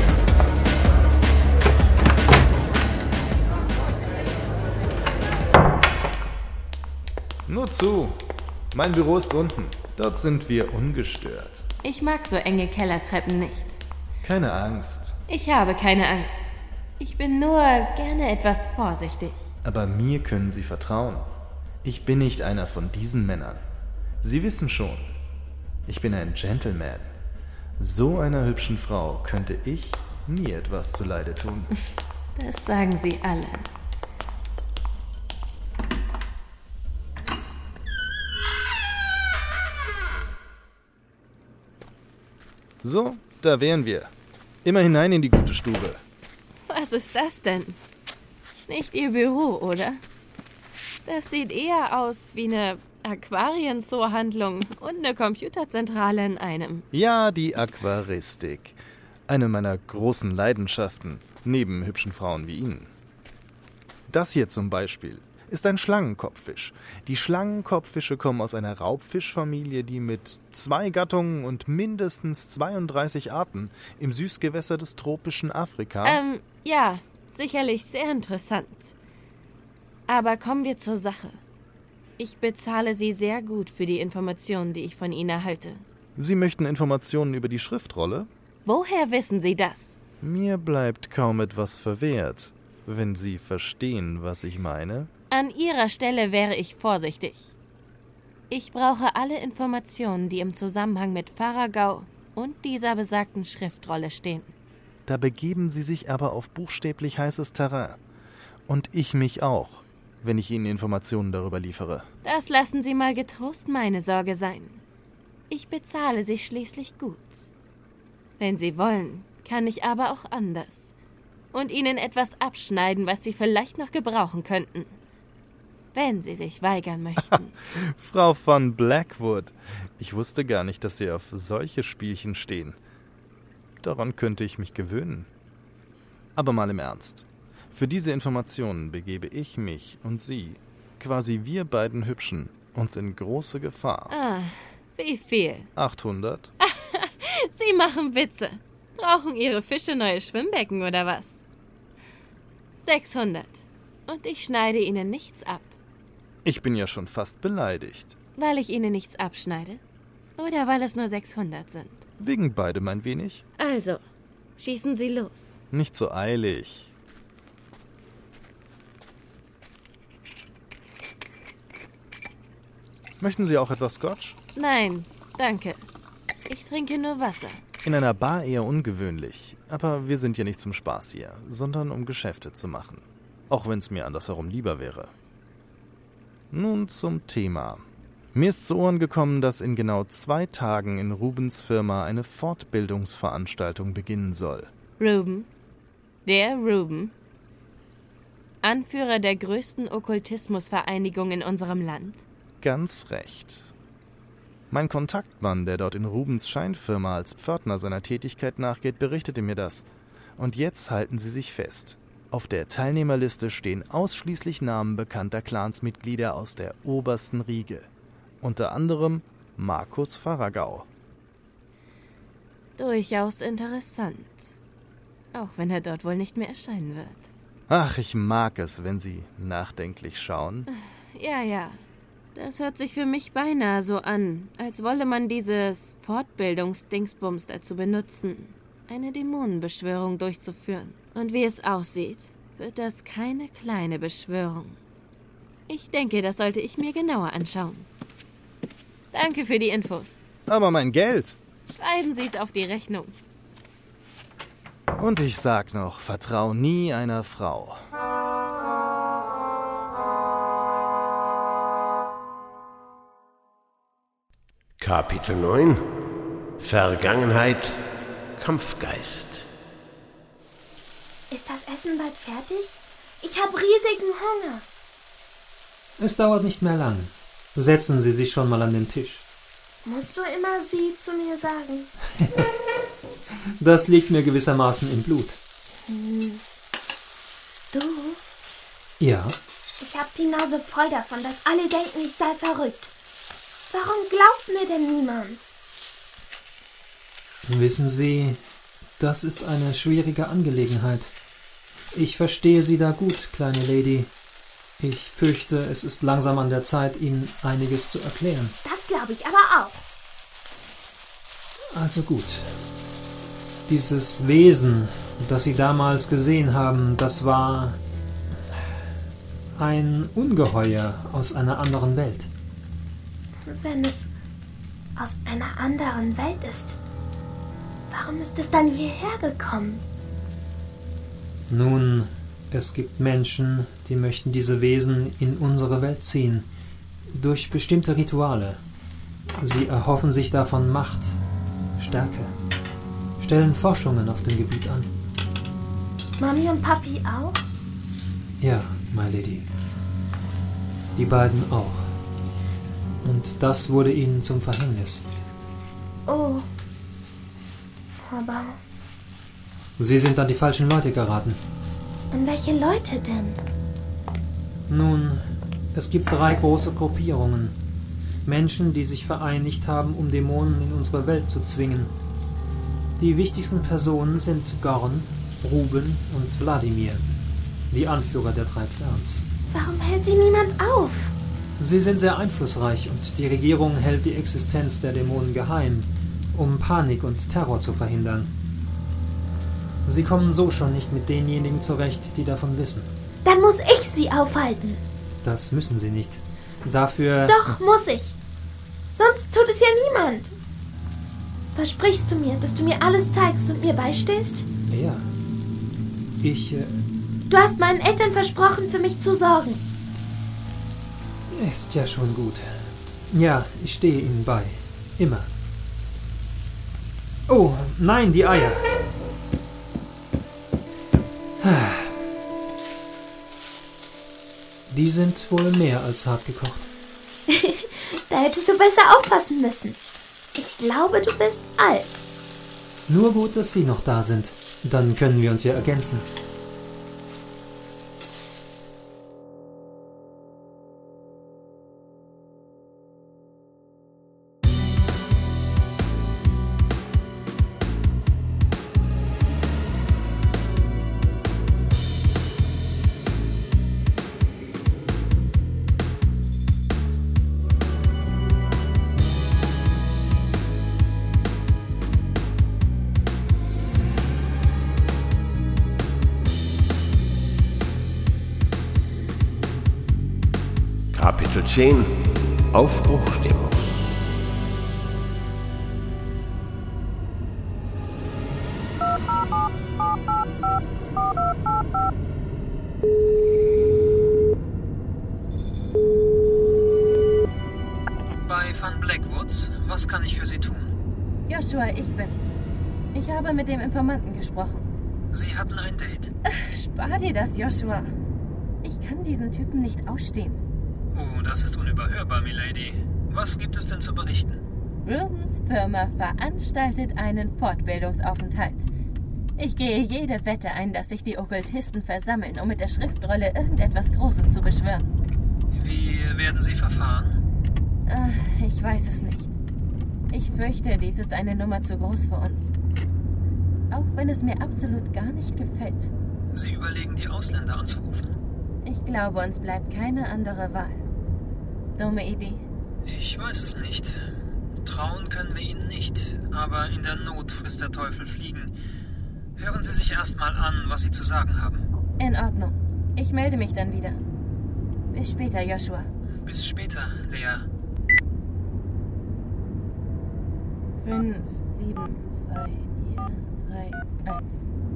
Nur zu. Mein Büro ist unten. Dort sind wir ungestört. Ich mag so enge Kellertreppen nicht. Keine Angst. Ich habe keine Angst. Ich bin nur gerne etwas vorsichtig. Aber mir können Sie vertrauen. Ich bin nicht einer von diesen Männern. Sie wissen schon, ich bin ein Gentleman. So einer hübschen Frau könnte ich nie etwas zuleide tun. Das sagen sie alle. So, da wären wir. Immer hinein in die gute Stube. Was ist das denn? Nicht Ihr Büro, oder? Das sieht eher aus wie eine Aquarienzoohandlung und eine Computerzentrale in einem. Ja, die Aquaristik. Eine meiner großen Leidenschaften, neben hübschen Frauen wie Ihnen. Das hier zum Beispiel ist ein Schlangenkopffisch. Die Schlangenkopffische kommen aus einer Raubfischfamilie, die mit zwei Gattungen und mindestens zweiunddreißig Arten im Süßgewässer des tropischen Afrika... Ähm, ja, sicherlich sehr interessant. Aber kommen wir zur Sache. Ich bezahle Sie sehr gut für die Informationen, die ich von Ihnen erhalte. Sie möchten Informationen über die Schriftrolle? Woher wissen Sie das? Mir bleibt kaum etwas verwehrt, wenn Sie verstehen, was ich meine. An Ihrer Stelle wäre ich vorsichtig. Ich brauche alle Informationen, die im Zusammenhang mit Faragau und dieser besagten Schriftrolle stehen. Da begeben Sie sich aber auf buchstäblich heißes Terrain. Und ich mich auch, wenn ich Ihnen Informationen darüber liefere. Das lassen Sie mal getrost meine Sorge sein. Ich bezahle Sie schließlich gut. Wenn Sie wollen, kann ich aber auch anders. Und Ihnen etwas abschneiden, was Sie vielleicht noch gebrauchen könnten. Wenn Sie sich weigern möchten. Frau von Blackwood, ich wusste gar nicht, dass Sie auf solche Spielchen stehen. Daran könnte ich mich gewöhnen. Aber mal im Ernst. Für diese Informationen begebe ich mich und Sie, quasi wir beiden Hübschen, uns in große Gefahr. Ah, wie viel? achthundert. Sie machen Witze. Brauchen Ihre Fische neue Schwimmbecken oder was? sechshundert. Und ich schneide Ihnen nichts ab. Ich bin ja schon fast beleidigt. Weil ich Ihnen nichts abschneide? Oder weil es nur sechshundert sind? Wegen beidem ein wenig. Also, schießen Sie los. Nicht so eilig. Möchten Sie auch etwas Scotch? Nein, danke. Ich trinke nur Wasser. In einer Bar eher ungewöhnlich. Aber wir sind ja nicht zum Spaß hier, sondern um Geschäfte zu machen. Auch wenn es mir andersherum lieber wäre. Nun zum Thema. Mir ist zu Ohren gekommen, dass in genau zwei Tagen in Rubens Firma eine Fortbildungsveranstaltung beginnen soll. Ruben? Der Ruben? Anführer der größten Okkultismusvereinigung in unserem Land? Ganz recht. Mein Kontaktmann, der dort in Rubens Scheinfirma als Pförtner seiner Tätigkeit nachgeht, berichtete mir das. Und jetzt halten Sie sich fest. Auf der Teilnehmerliste stehen ausschließlich Namen bekannter Clansmitglieder aus der obersten Riege. Unter anderem Markus Faragau. Durchaus interessant. Auch wenn er dort wohl nicht mehr erscheinen wird. Ach, ich mag es, wenn Sie nachdenklich schauen. Ja, ja. Das hört sich für mich beinahe so an, als wolle man dieses Fortbildungsdingsbums dazu benutzen, eine Dämonenbeschwörung durchzuführen. Und wie es aussieht, wird das keine kleine Beschwörung. Ich denke, das sollte ich mir genauer anschauen. Danke für die Infos. Aber mein Geld? Schreiben Sie es auf die Rechnung. Und ich sag noch, vertrau nie einer Frau. Kapitel neun Vergangenheit, Kampfgeist. Ist das Essen bald fertig? Ich habe riesigen Hunger. Es dauert nicht mehr lang. Setzen Sie sich schon mal an den Tisch. Musst du immer Sie zu mir sagen? Das liegt mir gewissermaßen im Blut. Hm. Du? Ja? Ich habe die Nase voll davon, dass alle denken, ich sei verrückt. Warum glaubt mir denn niemand? Wissen Sie, das ist eine schwierige Angelegenheit. Ich verstehe Sie da gut, kleine Lady. Ich fürchte, es ist langsam an der Zeit, Ihnen einiges zu erklären. Das glaube ich aber auch. Also gut. Dieses Wesen, das Sie damals gesehen haben, das war ein Ungeheuer aus einer anderen Welt. Wenn es aus einer anderen Welt ist, warum ist es dann hierher gekommen? Nun, Es gibt Menschen, die möchten diese Wesen in unsere Welt ziehen, durch bestimmte Rituale. Sie erhoffen sich davon Macht, Stärke, stellen Forschungen auf dem Gebiet an. Mami und Papi auch? Ja, my lady. Die beiden auch. Und das wurde ihnen zum Verhängnis. Oh. Aber... Sie sind an die falschen Leute geraten. An welche Leute denn? Nun, es gibt drei große Gruppierungen. Menschen, die sich vereinigt haben, um Dämonen in unsere Welt zu zwingen. Die wichtigsten Personen sind Gorn, Ruben und Wladimir, die Anführer der drei Clans. Warum hält sie niemand auf? Sie sind sehr einflussreich und die Regierung hält die Existenz der Dämonen geheim, um Panik und Terror zu verhindern. Sie kommen so schon nicht mit denjenigen zurecht, die davon wissen. Dann muss ich sie aufhalten. Das müssen Sie nicht. Dafür... Doch, muss ich. Sonst tut es ja niemand. Versprichst du mir, dass du mir alles zeigst und mir beistehst? Ja. Ich... Äh, du hast meinen Eltern versprochen, für mich zu sorgen. Ist ja schon gut. Ja, ich stehe Ihnen bei. Immer. Oh, nein, die Eier. Die sind wohl mehr als hart gekocht. Da hättest du besser aufpassen müssen. Ich glaube, du bist alt. Nur gut, dass Sie noch da sind. Dann können wir uns ja ergänzen. Kapitel zehn Aufbruchstimmung. Bei Van Blackwoods, was kann ich für Sie tun? Joshua, ich bin's. Ich habe mit dem Informanten gesprochen. Sie hatten ein Date? Ach, spar dir das, Joshua. Ich kann diesen Typen nicht ausstehen. Oh, das ist unüberhörbar, Milady. Was gibt es denn zu berichten? Rubens Firma veranstaltet einen Fortbildungsaufenthalt. Ich gehe jede Wette ein, dass sich die Okkultisten versammeln, um mit der Schriftrolle irgendetwas Großes zu beschwören. Wie werden Sie verfahren? Äh, ich weiß es nicht. Ich fürchte, dies ist eine Nummer zu groß für uns. Auch wenn es mir absolut gar nicht gefällt. Sie überlegen, die Ausländer anzurufen? Ich glaube, uns bleibt keine andere Wahl. Dumme Idee? Ich weiß es nicht. Trauen können wir Ihnen nicht, aber in der Not frisst der Teufel Fliegen. Hören Sie sich erst mal an, was Sie zu sagen haben. In Ordnung. Ich melde mich dann wieder. Bis später, Joshua. Bis später, Lea. Fünf, sieben, zwei, vier, drei, eins.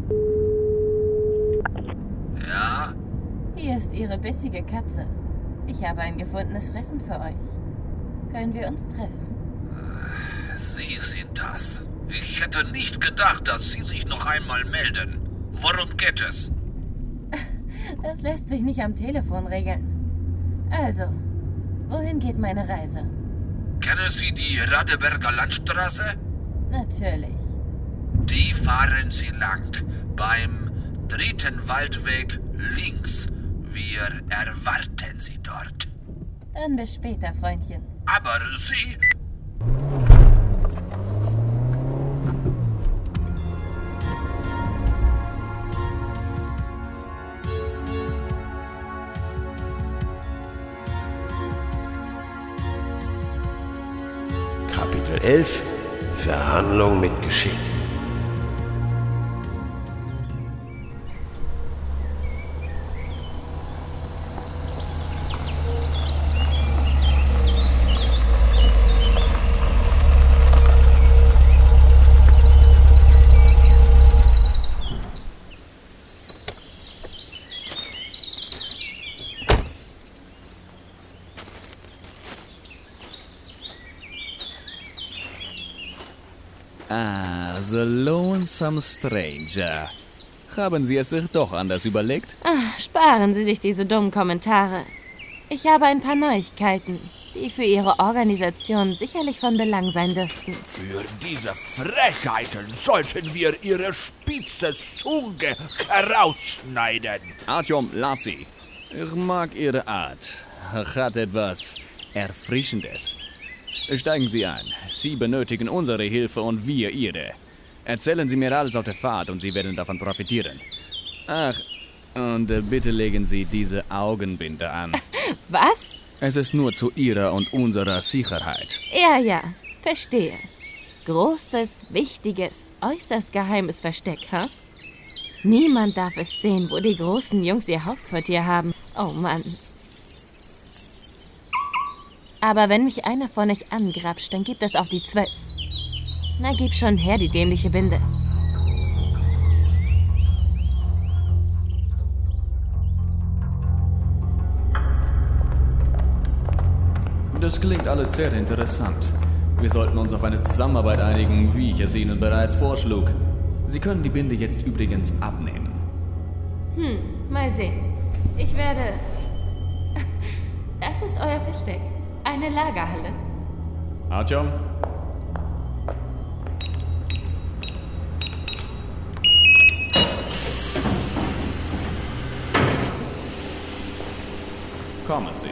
Ja? Hier ist Ihre bissige Katze. Ich habe ein gefundenes Fressen für euch. Können wir uns treffen? Sie sind das. Ich hätte nicht gedacht, dass Sie sich noch einmal melden. Worum geht es? Das lässt sich nicht am Telefon regeln. Also, wohin geht meine Reise? Kennen Sie die Radeberger Landstraße? Natürlich. Die fahren Sie lang. Beim dritten Waldweg links. Wir erwarten Sie dort. Dann bis später, Freundchen. Aber Sie... Kapitel elf Verhandlung mit Geschick. Ah, The Lonesome Stranger. Haben Sie es sich doch anders überlegt? Ach, sparen Sie sich diese dummen Kommentare. Ich habe ein paar Neuigkeiten, die für Ihre Organisation sicherlich von Belang sein dürften. Für diese Frechheiten sollten wir Ihre spitze Zunge herausschneiden. Artyom, lass sie. Ich mag Ihre Art. Hat etwas Erfrischendes. Steigen Sie ein. Sie benötigen unsere Hilfe und wir Ihre. Erzählen Sie mir alles auf der Fahrt und Sie werden davon profitieren. Ach, und äh, bitte legen Sie diese Augenbinde an. Was? Es ist nur zu Ihrer und unserer Sicherheit. Ja, ja, verstehe. Großes, wichtiges, äußerst geheimes Versteck, ha? Niemand darf es sehen, wo die großen Jungs ihr Hauptquartier haben. Oh Mann. Aber wenn mich einer von euch angrapscht, dann gibt es auf die zwölf. Na, gib schon her die dämliche Binde. Das klingt alles sehr interessant. Wir sollten uns auf eine Zusammenarbeit einigen, wie ich es Ihnen bereits vorschlug. Sie können die Binde jetzt übrigens abnehmen. Hm, mal sehen. Ich werde... Das ist euer Versteck. Eine Lagerhalle. Artyom? Kommen Sie.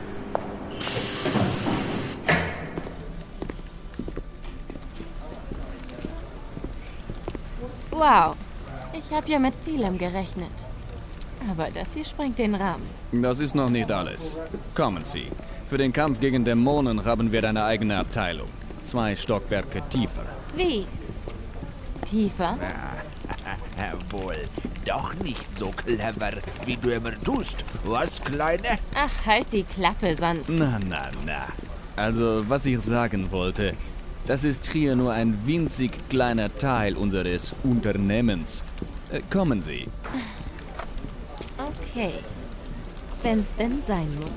Wow, ich habe ja mit vielem gerechnet. Aber das hier sprengt den Rahmen. Das ist noch nicht alles. Kommen Sie. Für den Kampf gegen Dämonen haben wir eine eigene Abteilung. Zwei Stockwerke tiefer. Wie? Tiefer? Wohl, doch nicht so clever, wie du immer tust. Was, Kleine? Ach, halt die Klappe sonst. Na, na, na. Also, was ich sagen wollte, das ist hier nur ein winzig kleiner Teil unseres Unternehmens. Äh, kommen Sie. Okay. Wenn's denn sein muss.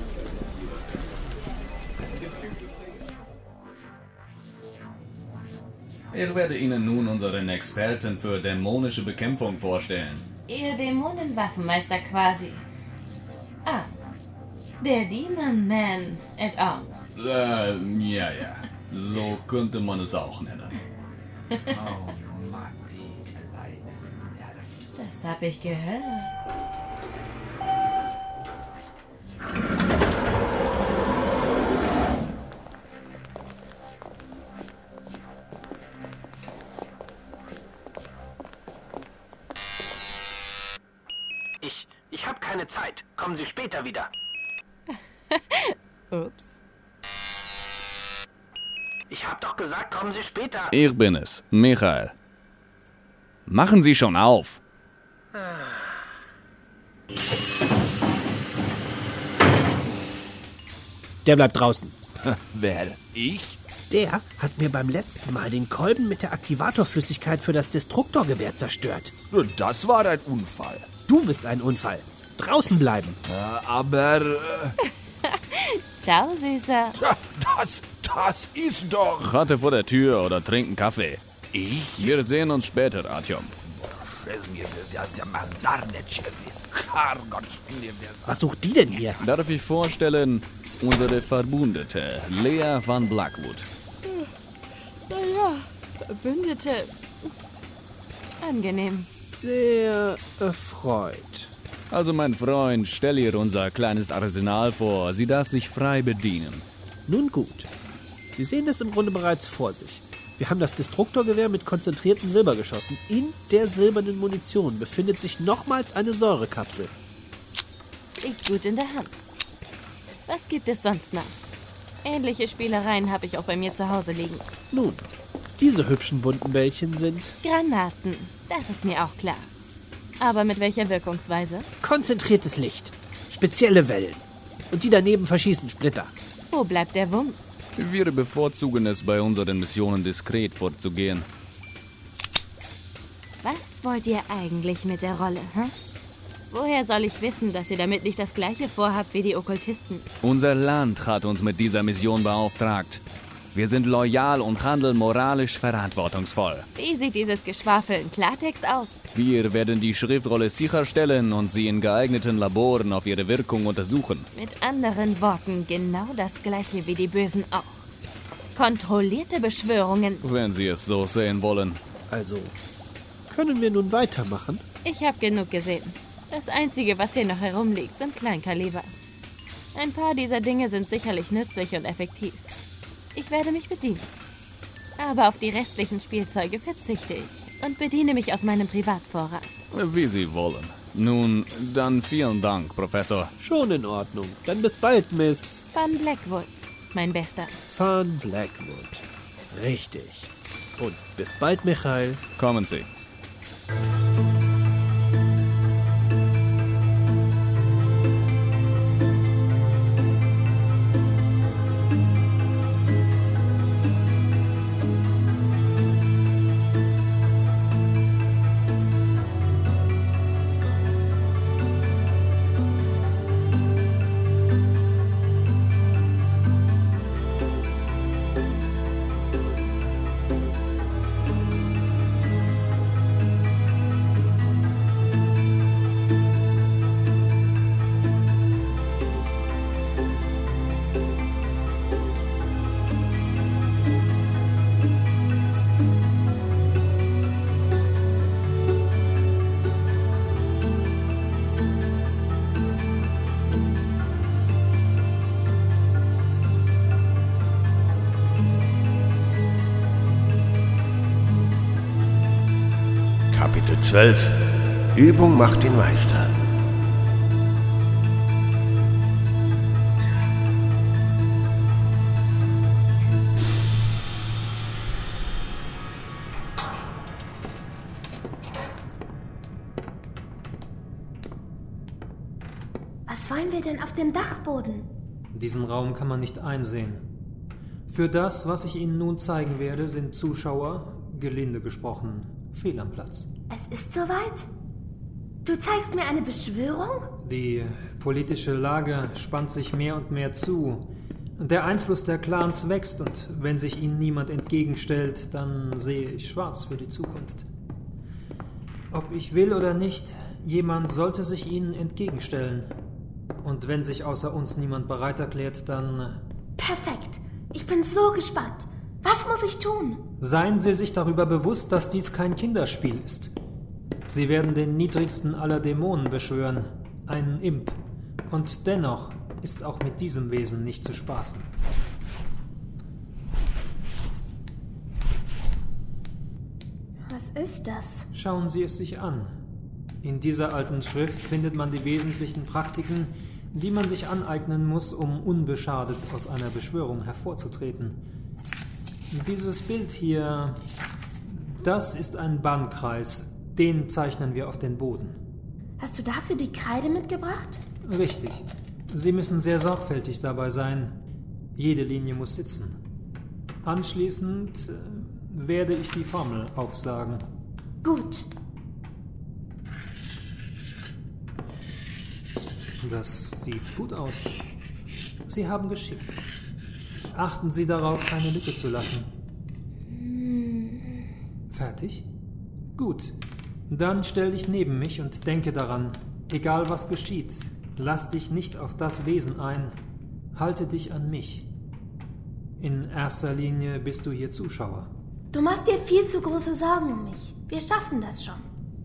Ich werde Ihnen nun unseren Experten für dämonische Bekämpfung vorstellen. Ihr Dämonenwaffenmeister quasi. Ah, der Demon Man at Arms. Äh, ja, ja. So könnte man es auch nennen. Oh Mann, die kleine Nerv. Das hab ich gehört. Ich, ich habe keine Zeit. Kommen Sie später wieder. Ups. Ich hab doch gesagt, kommen Sie später. Ich bin es, Michael. Machen Sie schon auf. Der bleibt draußen. Wer? Ich? Der hat mir beim letzten Mal den Kolben mit der Aktivatorflüssigkeit für das Destruktorgewehr zerstört. Das war ein Unfall. Du bist ein Unfall. Draußen bleiben. Ja, aber... Äh, Ciao, Süßer. Das, das ist doch... Warte vor der Tür oder trinken Kaffee. Ich? Wir sehen uns später, Artyom. Was sucht die denn hier? Darf ich vorstellen, unsere Verbündete, Lea van Blackwood. Naja, Verbündete. Angenehm. Sehr erfreut. Also mein Freund, stell ihr unser kleines Arsenal vor. Sie darf sich frei bedienen. Nun gut. Sie sehen es im Grunde bereits vor sich. Wir haben das Destruktorgewehr mit konzentriertem Silber geschossen. In der silbernen Munition befindet sich nochmals eine Säurekapsel. Liegt gut in der Hand. Was gibt es sonst noch? Ähnliche Spielereien habe ich auch bei mir zu Hause liegen. Nun, diese hübschen bunten Bällchen sind... Granaten, das ist mir auch klar. Aber mit welcher Wirkungsweise? Konzentriertes Licht, spezielle Wellen. Und die daneben verschießen Splitter. Wo bleibt der Wumms? Wir bevorzugen es, bei unseren Missionen diskret vorzugehen. Was wollt ihr eigentlich mit der Rolle, hä? Woher soll ich wissen, dass ihr damit nicht das Gleiche vorhabt wie die Okkultisten? Unser Land hat uns mit dieser Mission beauftragt. Wir sind loyal und handeln moralisch verantwortungsvoll. Wie sieht dieses Geschwafel in Klartext aus? Wir werden die Schriftrolle sicherstellen und sie in geeigneten Laboren auf ihre Wirkung untersuchen. Mit anderen Worten, genau das gleiche wie die Bösen auch. Kontrollierte Beschwörungen. Wenn Sie es so sehen wollen. Also, können wir nun weitermachen? Ich habe genug gesehen. Das Einzige, was hier noch herumliegt, sind Kleinkaliber. Ein paar dieser Dinge sind sicherlich nützlich und effektiv. Ich werde mich bedienen. Aber auf die restlichen Spielzeuge verzichte ich und bediene mich aus meinem Privatvorrat. Wie Sie wollen. Nun, dann vielen Dank, Professor. Schon in Ordnung. Dann bis bald, Miss... Van Blackwood, mein Bester. Van Blackwood. Richtig. Und bis bald, Michael. Kommen Sie. Kapitel zwölf. Übung macht den Meister. Was wollen wir denn auf dem Dachboden? Diesen Raum kann man nicht einsehen. Für das, was ich Ihnen nun zeigen werde, sind Zuschauer, gelinde gesprochen, fehl am Platz. Es ist soweit? Du zeigst mir eine Beschwörung? Die politische Lage spannt sich mehr und mehr zu. Der Einfluss der Clans wächst und wenn sich ihnen niemand entgegenstellt, dann sehe ich schwarz für die Zukunft. Ob ich will oder nicht, jemand sollte sich ihnen entgegenstellen. Und wenn sich außer uns niemand bereit erklärt, dann... Perfekt. Ich bin so gespannt. Was muss ich tun? Seien Sie sich darüber bewusst, dass dies kein Kinderspiel ist. Sie werden den niedrigsten aller Dämonen beschwören, einen Imp. Und dennoch ist auch mit diesem Wesen nicht zu spaßen. Was ist das? Schauen Sie es sich an. In dieser alten Schrift findet man die wesentlichen Praktiken, die man sich aneignen muss, um unbeschadet aus einer Beschwörung hervorzutreten. Dieses Bild hier, das ist ein Bannkreis. Den zeichnen wir auf den Boden. Hast du dafür die Kreide mitgebracht? Richtig. Sie müssen sehr sorgfältig dabei sein. Jede Linie muss sitzen. Anschließend äh, werde ich die Formel aufsagen. Gut. Das sieht gut aus. Sie haben Geschick. Achten Sie darauf, keine Lücke zu lassen. Fertig? Gut. Dann stell dich neben mich und denke daran, egal was geschieht, lass dich nicht auf das Wesen ein, halte dich an mich. In erster Linie bist du hier Zuschauer. Du machst dir viel zu große Sorgen um mich. Wir schaffen das schon.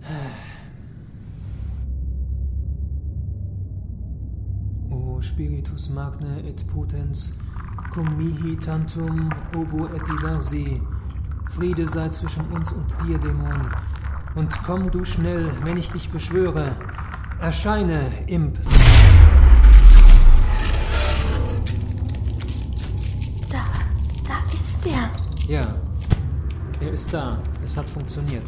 O Spiritus Magne et Potens, cum mihi tantum obo et diversi. Friede sei zwischen uns und dir, Dämon. Und komm du schnell, wenn ich dich beschwöre. Erscheine, Imp. Da, da ist er. Ja, er ist da. Es hat funktioniert.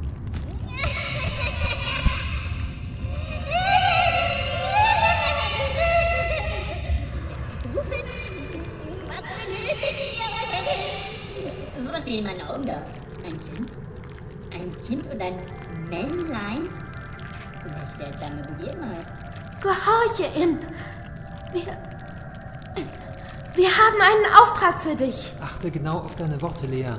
Was benötigt ihr? Was sehen meine Augen da? Ein Kind? Ein Kind und ein Männlein? Welch seltsame Begebenheit. Gehorche, Imp. Wir... Wir haben einen Auftrag für dich. Achte genau auf deine Worte, Lea.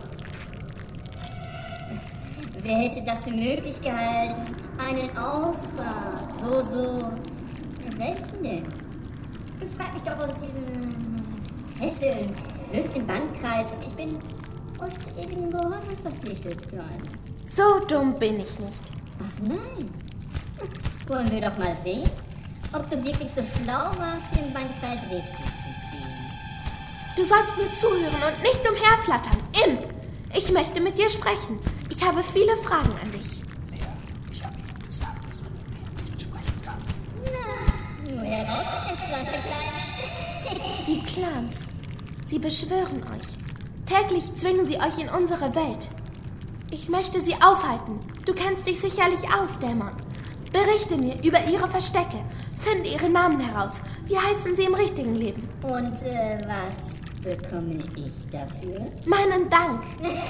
Wer hätte das für möglich gehalten? Einen Auftrag. So, so. Welchen denn? Befreit mich doch aus diesen Fesseln. Löst den Bandkreis und ich bin euch zu ewigem Gehorsam verpflichtet, Kleine. So dumm bin ich nicht. Ach nein. Wollen wir doch mal sehen, ob du wirklich so schlau warst, den Bandkreis richtig zu ziehen. Du sollst mir zuhören und nicht umherflattern. Imp, ich möchte mit dir sprechen. Ich habe viele Fragen an dich. Lea, ich habe Ihnen gesagt, dass man mit denen nicht sprechen kann. Na, nur heraus mit der Sprache, Kleine. Die Clans, sie beschwören euch. Täglich zwingen sie euch in unsere Welt. Ich möchte sie aufhalten. Du kennst dich sicherlich aus, Dämon. Berichte mir über ihre Verstecke. Finde ihre Namen heraus. Wie heißen sie im richtigen Leben? Und äh, was bekomme ich dafür? Meinen Dank.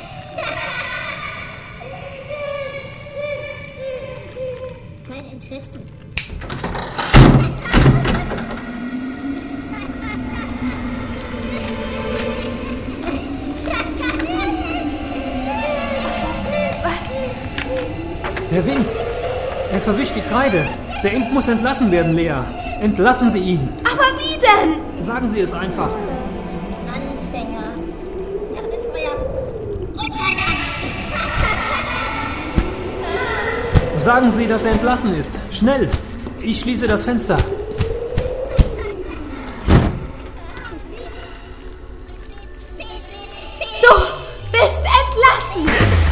Kein Interesse. Der Wind! Er verwischt die Kreide. Der Imp muss entlassen werden, Lea. Entlassen Sie ihn. Aber wie denn? Sagen Sie es einfach. Anfänger. Das ist euer Untergang. Sagen Sie, dass er entlassen ist. Schnell! Ich schließe das Fenster. Du bist entlassen!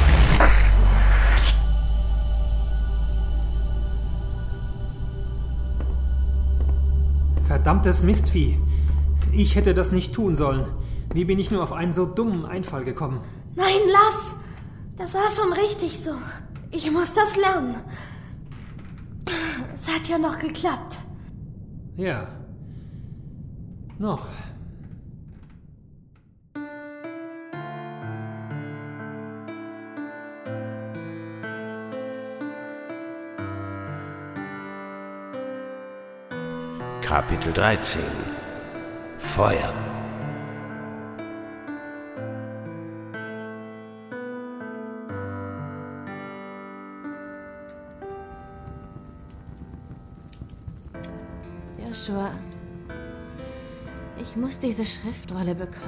Verdammtes Mistvieh. Ich hätte das nicht tun sollen. Wie bin ich nur auf einen so dummen Einfall gekommen? Nein, lass! Das war schon richtig so. Ich muss das lernen. Es hat ja noch geklappt. Ja. Noch. Kapitel dreizehn. Feuer. Joshua, ich muss diese Schriftrolle bekommen.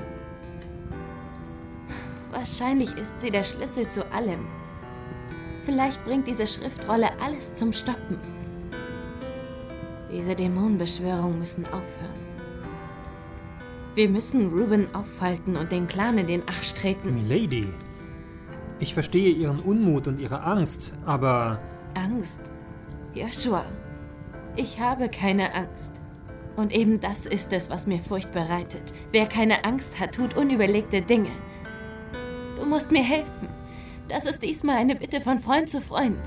Wahrscheinlich ist sie der Schlüssel zu allem. Vielleicht bringt diese Schriftrolle alles zum Stoppen. Diese Dämonenbeschwörungen müssen aufhören. Wir müssen Reuben aufhalten und den Clan in den Arsch treten. Milady, ich verstehe Ihren Unmut und Ihre Angst, aber... Angst? Joshua, ich habe keine Angst. Und eben das ist es, was mir Furcht bereitet. Wer keine Angst hat, tut unüberlegte Dinge. Du musst mir helfen. Das ist diesmal eine Bitte von Freund zu Freund.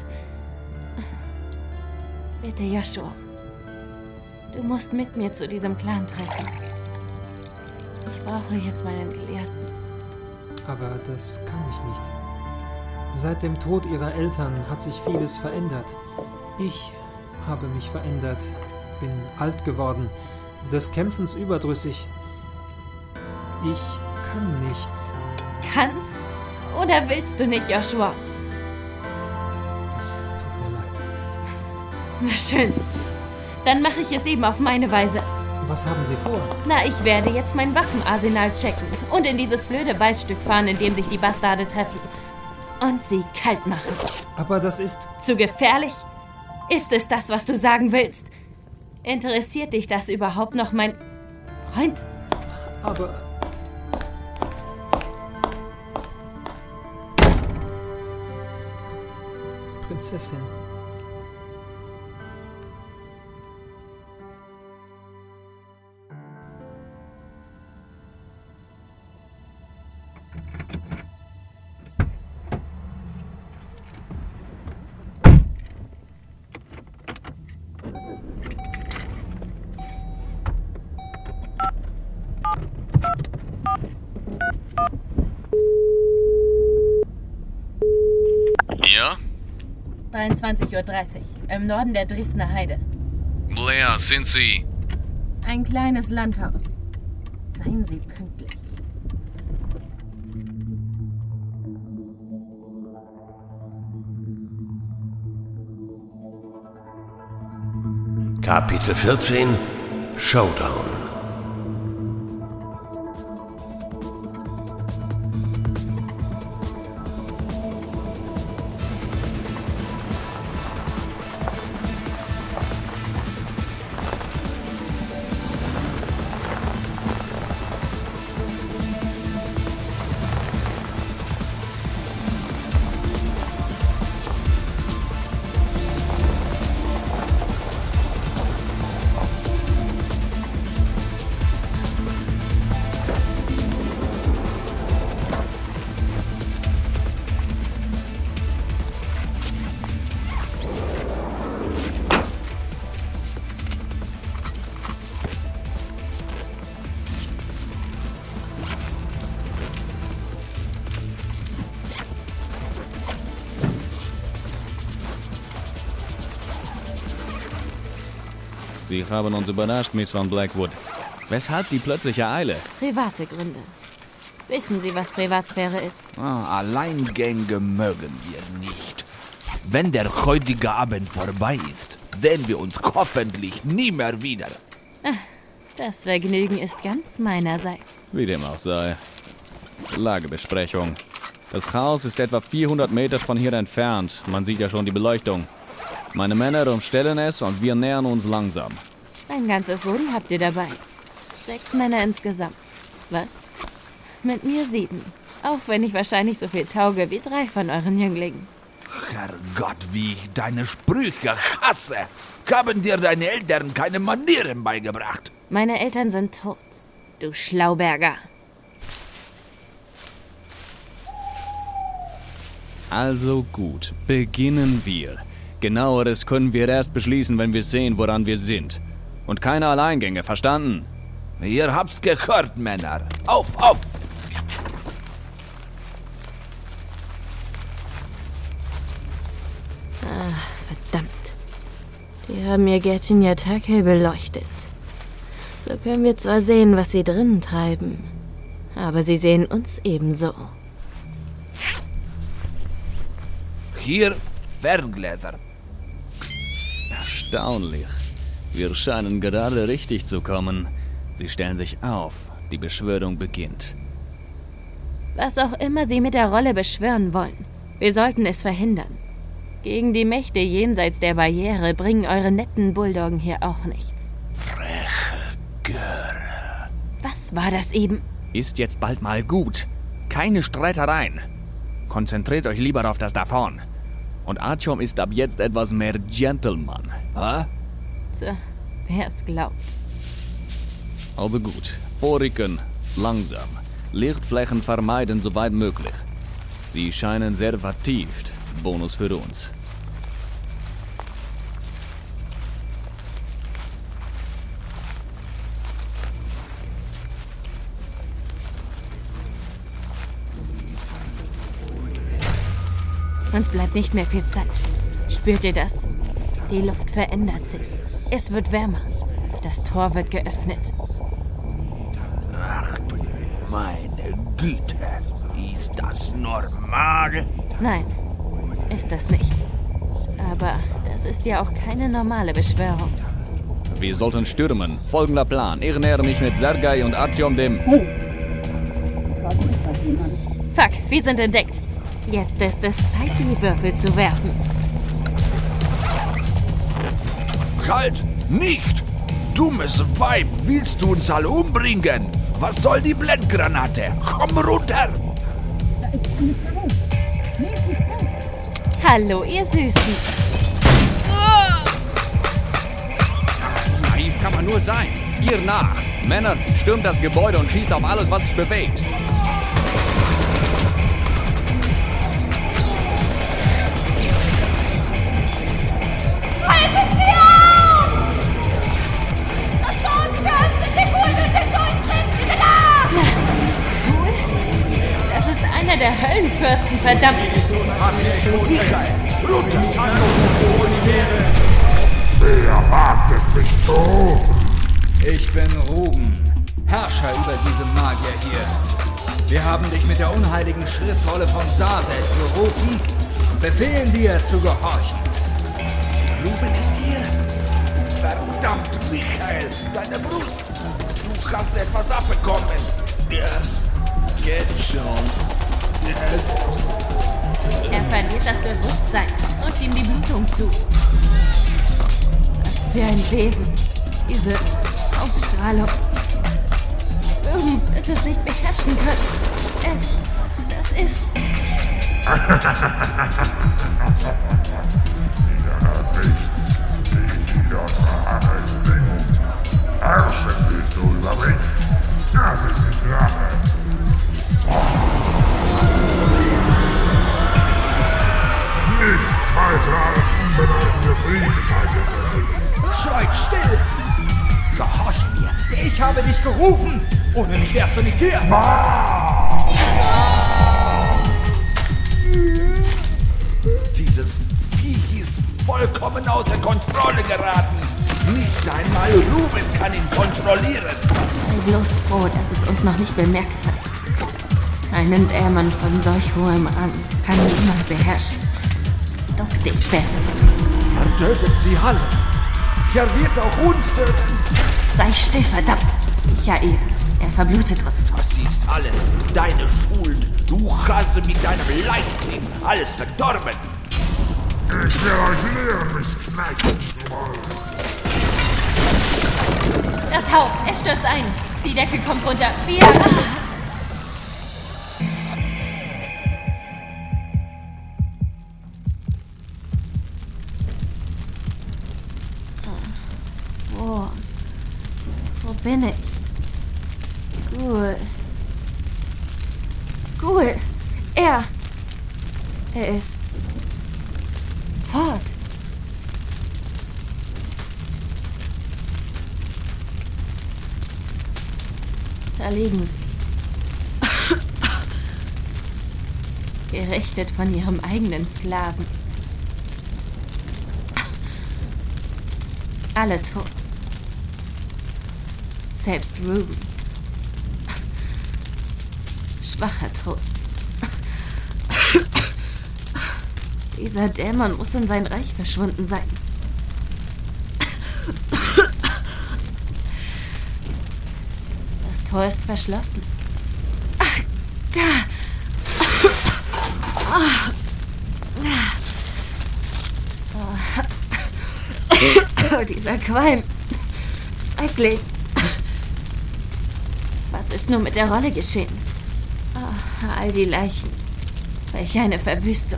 Bitte, Joshua. Du musst mit mir zu diesem Clan treffen. Ich brauche jetzt meinen Gelehrten. Aber das kann ich nicht. Seit dem Tod ihrer Eltern hat sich vieles verändert. Ich habe mich verändert, bin alt geworden, des Kämpfens überdrüssig. Ich kann nicht. Kannst oder willst du nicht, Joshua? Es tut mir leid. Na schön. Dann mache ich es eben auf meine Weise. Was haben Sie vor? Na, ich werde jetzt mein Waffenarsenal checken und in dieses blöde Waldstück fahren, in dem sich die Bastarde treffen. Und sie kalt machen. Aber das ist... Zu gefährlich? Ist es das, was du sagen willst? Interessiert dich das überhaupt noch, mein Freund? Aber... Prinzessin... Ja? dreiundzwanzig Uhr dreißig, im Norden der Dresdner Heide. Lea, sind Sie? Ein kleines Landhaus. Seien Sie pünktlich. Kapitel vierzehn Showdown. Sie haben uns überrascht, Miss Van Blackwood. Weshalb die plötzliche Eile? Private Gründe. Wissen Sie, was Privatsphäre ist? Ah, Alleingänge mögen wir nicht. Wenn der heutige Abend vorbei ist, sehen wir uns hoffentlich nie mehr wieder. Das Vergnügen ist ganz meinerseits. Wie dem auch sei. Lagebesprechung. Das Haus ist etwa vierhundert Meter von hier entfernt. Man sieht ja schon die Beleuchtung. Meine Männer umstellen es und wir nähern uns langsam. Ein ganzes Rudel habt ihr dabei. Sechs Männer insgesamt. Was? Mit mir sieben. Auch wenn ich wahrscheinlich so viel tauge wie drei von euren Jünglingen. Herrgott, wie ich deine Sprüche hasse. Haben dir deine Eltern keine Manieren beigebracht? Meine Eltern sind tot, du Schlauberger. Also gut, beginnen wir. Genaueres können wir erst beschließen, wenn wir sehen, woran wir sind. Und keine Alleingänge, verstanden? Ihr habt's gehört, Männer. Auf, auf! Ach, verdammt. Die haben ihr Gärtchen ja taghell beleuchtet. So können wir zwar sehen, was sie drinnen treiben, aber sie sehen uns ebenso. Hier Ferngläser. Erstaunlich. Wir scheinen gerade richtig zu kommen. Sie stellen sich auf. Die Beschwörung beginnt. Was auch immer Sie mit der Rolle beschwören wollen, wir sollten es verhindern. Gegen die Mächte jenseits der Barriere bringen eure netten Bulldoggen hier auch nichts. Freche Göre. Was war das eben? Ist jetzt bald mal gut. Keine Streitereien. Konzentriert euch lieber auf das da vorn. Und Artyom ist ab jetzt etwas mehr Gentleman. Ha? Tja, wer's glaubt. Also gut. Vorrücken. Langsam. Lichtflächen vermeiden, soweit möglich. Sie scheinen sehr vertieft. Bonus für uns. Uns bleibt nicht mehr viel Zeit. Spürt ihr das? Die Luft verändert sich. Es wird wärmer. Das Tor wird geöffnet. Ach, meine Güte. Ist das normal? Nein, ist das nicht. Aber das ist ja auch keine normale Beschwörung. Wir sollten stürmen. Folgender Plan. Ich nähere mich mit Sergei und Artyom dem... Hey. Fuck, wir sind entdeckt. Jetzt ist es Zeit, die Würfel zu werfen. Halt! Nicht! Dummes Weib, willst du uns alle umbringen? Was soll die Blendgranate? Komm runter! Hallo, ihr Süßen. Naiv kann man nur sein. Ihr nach. Männer, stürmt das Gebäude und schießt auf alles, was sich bewegt. Haltet sie auf! Das Stoßfürst sind die Gute da! Das ist einer der Höllenfürsten, verdammt! Wer wagt es mich zu? Ich bin Ruben, Herrscher über diese Magier hier. Wir haben dich mit der unheiligen Schriftrolle von Sardet gerufen und befehlen dir zu gehorchen. Ruben ist hier. Verdammt, Michael, deine Brust. Du hast etwas abbekommen. Yes, geht schon. Yes. Er verliert das Bewusstsein und ihm die Blutung zu. Was für ein Wesen. Diese Ausstrahlung. Ruben wird es nicht beherrschen können. Es, das ist... Herrschen willst du über mich? Das ist die Sache. Nichts weiter als unbedeutende Friedenszeiten. Schweig still! Gehorche mir! Ich habe dich gerufen! Ohne mich wärst du nicht hier! Dieses Viech ist vollkommen außer Kontrolle geraten. Nicht einmal Ruben kann ihn kontrollieren. Sei bloß froh, dass es uns noch nicht bemerkt hat. Einen Dämon von solch hohem Rang kann niemand beherrschen. Duck dich besser. Er tötet sie alle. Er wird auch uns töten. Sei still, verdammt. Michael, er verblutet uns. Das ist alles deine Schuld. Du hast mit deinem Leichtsinn alles verdorben. Ich will euch lehren, mich knechten zu wollen. Das Haus, er stürzt ein. Die Decke kommt runter. Wir... Wo? Wo bin ich? Ghoul. Ghoul. Er. Er ist... fort. Da liegen sie. Gerichtet von ihrem eigenen Sklaven. Alle tot. Selbst Ruben. Schwacher Trost. Dieser Dämon muss in sein Reich verschwunden sein. Das Tor ist verschlossen. Oh, dieser Qualm. Schrecklich. Was ist nur mit der Rolle geschehen? Oh, all die Leichen. Welch eine Verwüstung.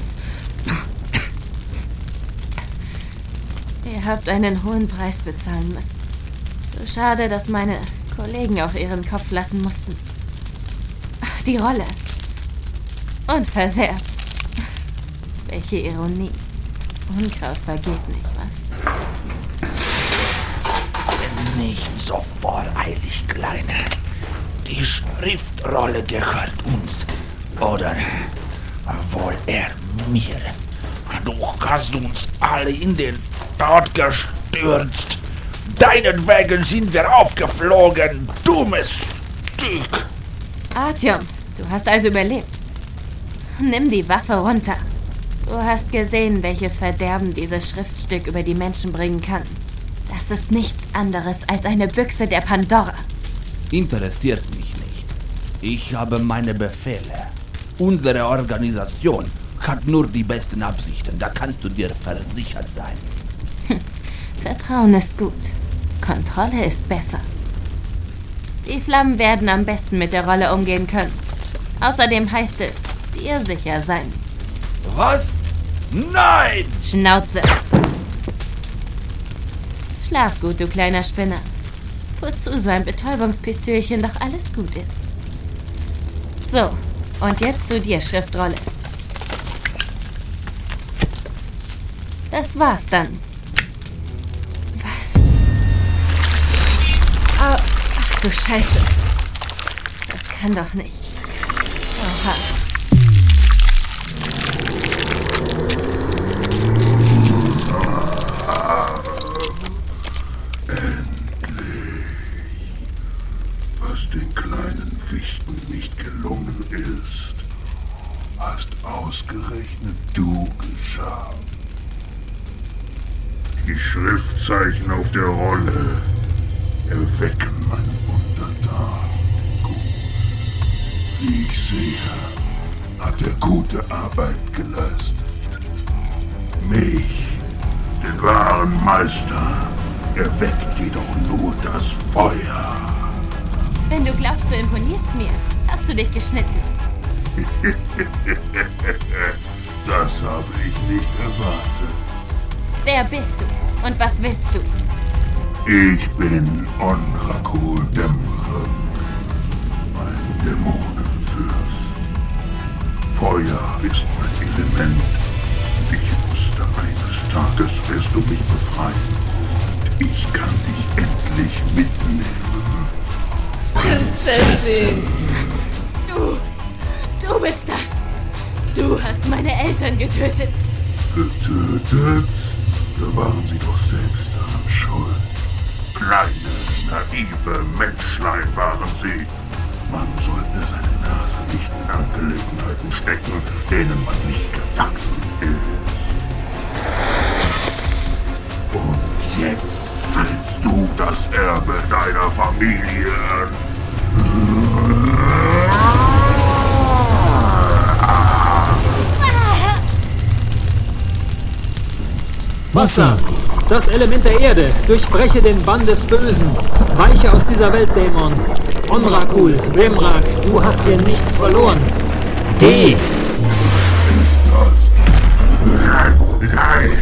Ihr habt einen hohen Preis bezahlen müssen. So schade, dass meine Kollegen auch ihren Kopf lassen mussten. Die Rolle. Und versehrt. Welche Ironie. Unkraut vergeht nicht, was? Nicht so voreilig, Kleine. Die Schriftrolle gehört uns. Oder wohl er mir. Du hast uns alle in den Tod gestürzt. Deinetwegen sind wir aufgeflogen, dummes Stück. Artyom, du hast also überlebt. Nimm die Waffe runter. Du hast gesehen, welches Verderben dieses Schriftstück über die Menschen bringen kann. Das ist nichts anderes als eine Büchse der Pandora. Interessiert mich nicht. Ich habe meine Befehle. Unsere Organisation hat nur die besten Absichten. Da kannst du dir versichert sein. Hm. Vertrauen ist gut. Kontrolle ist besser. Die Flammen werden am besten mit der Rolle umgehen können. Außerdem heißt es, dir sicher sein. Was? Nein! Schnauze! Schlaf gut, du kleiner Spinner. Wozu so ein Betäubungspistölchen doch alles gut ist. So, und jetzt zu dir, Schriftrolle. Das war's dann. Was? Oh, ach du Scheiße. Das kann doch nicht. Oha. Die Schriftzeichen auf der Rolle erwecken meinen Untertan. Gut. Wie ich sehe, hat er gute Arbeit geleistet. Mich, den wahren Meister, erweckt jedoch nur das Feuer. Wenn du glaubst, du imponierst mir, hast du dich geschnitten. Das habe ich nicht erwartet. Wer bist du und was willst du? Ich bin Onrakul Demrang, ein Dämonenfürst. Feuer ist mein Element. Ich wusste, eines Tages wirst du mich befreien. Und ich kann dich endlich mitnehmen. Prinzessin! Du, du bist das! Du hast meine Eltern getötet! Getötet? Da waren sie doch selbst daran schuld. Kleine, naive Menschlein waren sie. Man sollte seine Nase nicht in Angelegenheiten stecken, denen man nicht gewachsen ist. Und jetzt willst du das Erbe deiner Familie an. Wasser! Das Element der Erde! Durchbreche den Bann des Bösen! Weiche aus dieser Welt, Dämon! Onrakul, Demrak, du hast hier nichts verloren! Geh! Was ist das? Nein! Nein!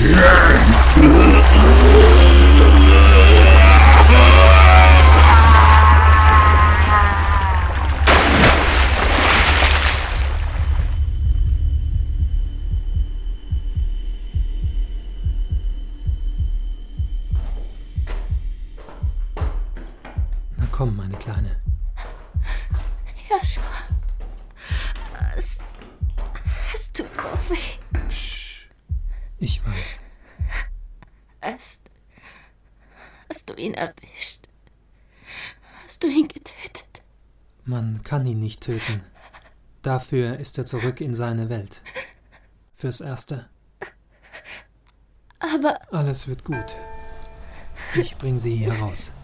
Komm, meine Kleine. Joshua. Es, es tut so weh. Psst. Ich weiß. Hast, hast du ihn erwischt? Hast du ihn getötet? Man kann ihn nicht töten. Dafür ist er zurück in seine Welt. Fürs Erste. Aber... Alles wird gut. Ich bring sie hier raus.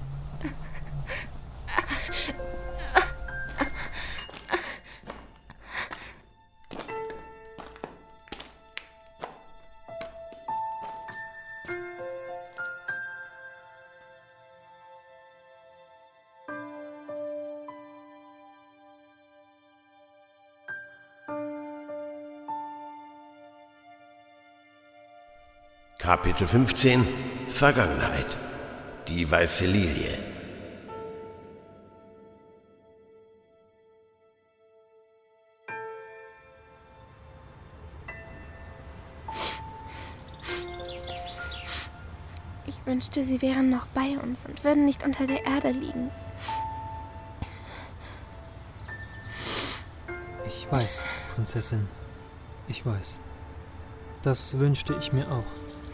Kapitel fünfzehn Vergangenheit. Die weiße Lilie. Ich wünschte, sie wären noch bei uns und würden nicht unter der Erde liegen. Ich weiß, Prinzessin. Ich weiß. Das wünschte ich mir auch.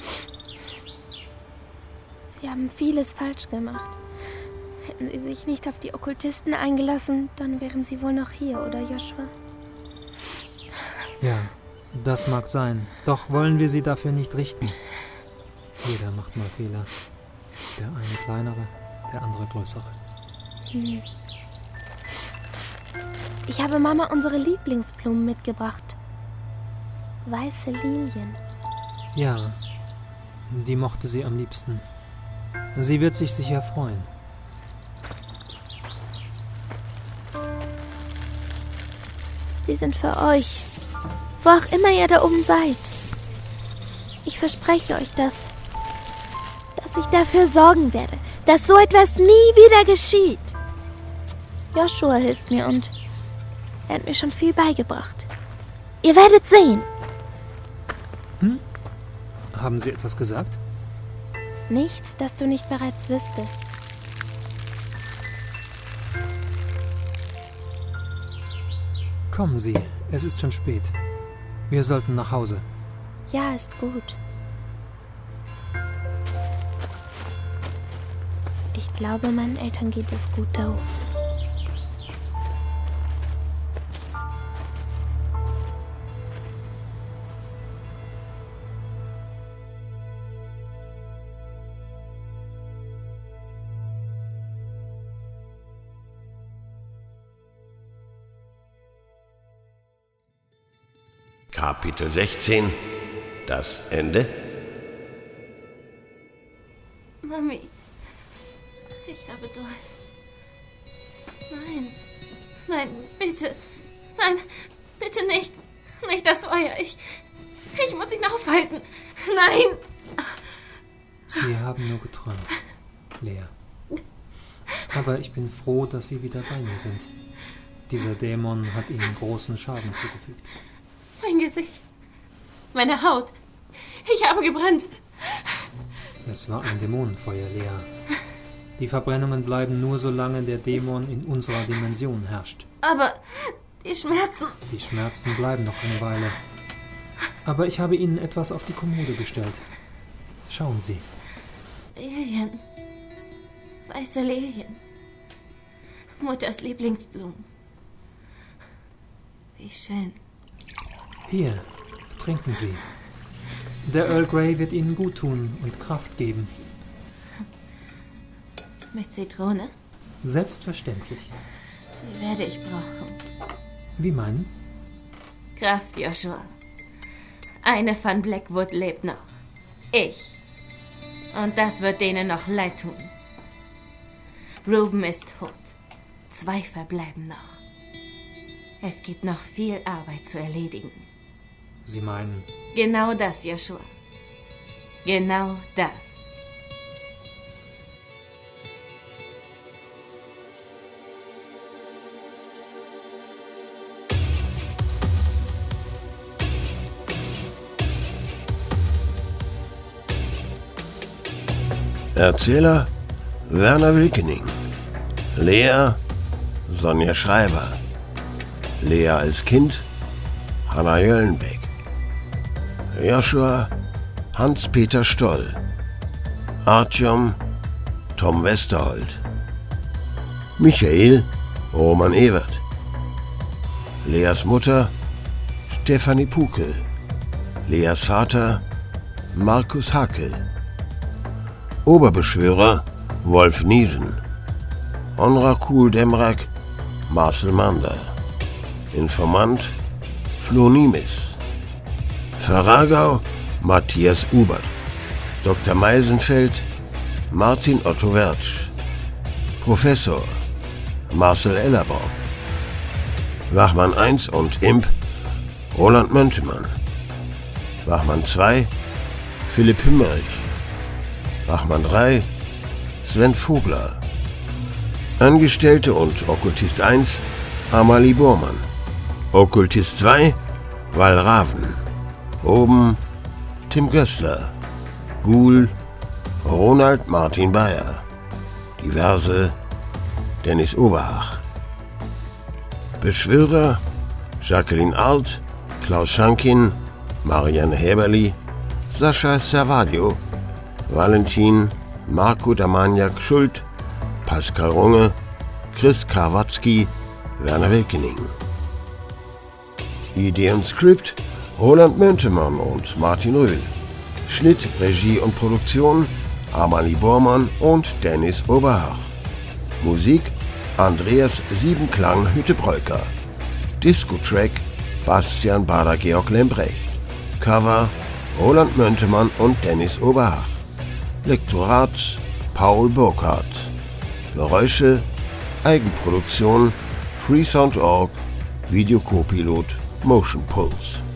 Sie haben vieles falsch gemacht. Hätten sie sich nicht auf die Okkultisten eingelassen, dann wären sie wohl noch hier, oder Joshua? Ja, das mag sein. Doch wollen wir sie dafür nicht richten. Jeder macht mal Fehler. Der eine kleinere, der andere größere. Hm. Ich habe Mama unsere Lieblingsblumen mitgebracht. Weiße Lilien. Ja, die mochte sie am liebsten. Sie wird sich sicher freuen. Sie sind für euch. Wo auch immer ihr da oben seid. Ich verspreche euch das. Dass ich dafür sorgen werde, dass so etwas nie wieder geschieht. Joshua hilft mir und er hat mir schon viel beigebracht. Ihr werdet sehen. Hm? Haben Sie etwas gesagt? Nichts, das du nicht bereits wüsstest. Kommen Sie, es ist schon spät. Wir sollten nach Hause. Ja, ist gut. Ich glaube, meinen Eltern geht es gut da oben. Kapitel sechzehn. Das Ende. Mami, ich habe Durst. Nein, nein, bitte. Nein, bitte nicht. Nicht das Feuer. Ich, ich muss ihn aufhalten. Nein. Sie haben nur geträumt, Lea. Aber ich bin froh, dass Sie wieder bei mir sind. Dieser Dämon hat Ihnen großen Schaden zugefügt. Mein Gesicht. Meine Haut. Ich habe gebrannt. Es war ein Dämonenfeuer, Lea. Die Verbrennungen bleiben nur, solange der Dämon in unserer Dimension herrscht. Aber die Schmerzen... Die Schmerzen bleiben noch eine Weile. Aber ich habe Ihnen etwas auf die Kommode gestellt. Schauen Sie. Lilien. Weiße Lilien. Mutters Lieblingsblumen. Wie schön. Hier, trinken Sie. Der Earl Grey wird Ihnen gut tun und Kraft geben. Mit Zitrone? Selbstverständlich. Die werde ich brauchen. Wie meinen? Kraft, Joshua. Eine von Blackwood lebt noch. Ich. Und das wird denen noch leid tun. Ruben ist tot. Zwei verbleiben noch. Es gibt noch viel Arbeit zu erledigen. Sie meinen? Genau das, Joshua. Genau das. Erzähler Werner Wilkening. Lea Sonja Schreiber. Lea als Kind Hanna Jöllenbeck. Joshua Hans-Peter Stoll. Artyom Tom Westerholt. Michael Roman Ewert. Leas Mutter Stefanie Pukel. Leas Vater Markus Hakel. Oberbeschwörer Wolf Niesen. Onrakul Demrak Marcel Mander. Informant Flo Niemes. Verragau Matthias Ubert. Doktor Meisenfeld Martin Otto Wertsch. Professor Marcel Ellerborg. Wachmann eins und Imp Roland Möntemann. Wachmann zwei Philipp Himmerich. Wachmann drei Sven Vogler. Angestellte und Okkultist eins Amalie Bormann. Okkultist zwei Val Raven. Oben Tim Gößler. Ghoul Ronald Martin Bayer. Diverse Dennis Oberhach. Beschwörer Jacqueline Arlt, Klaus Schankin, Marianne Häberli, Sascha Servadio, Valentin Marco Damaniak Schuld, Pascal Runge, Chris Karwatzki, Werner Wilkening. Idee und Skript Roland Möntemann und Martin Röhl. Schnitt, Regie und Produktion Amalie Bormann und Dennis Oberhach. Musik Andreas Siebenklang Hütte-Breuker. Disco-Track Bastian Bader-Georg Lembrecht. Cover Roland Möntemann und Dennis Oberhach. Lektorat Paul Burkhardt. Geräusche Eigenproduktion Freesound Punkt org. Videocopilot Motion Pulse.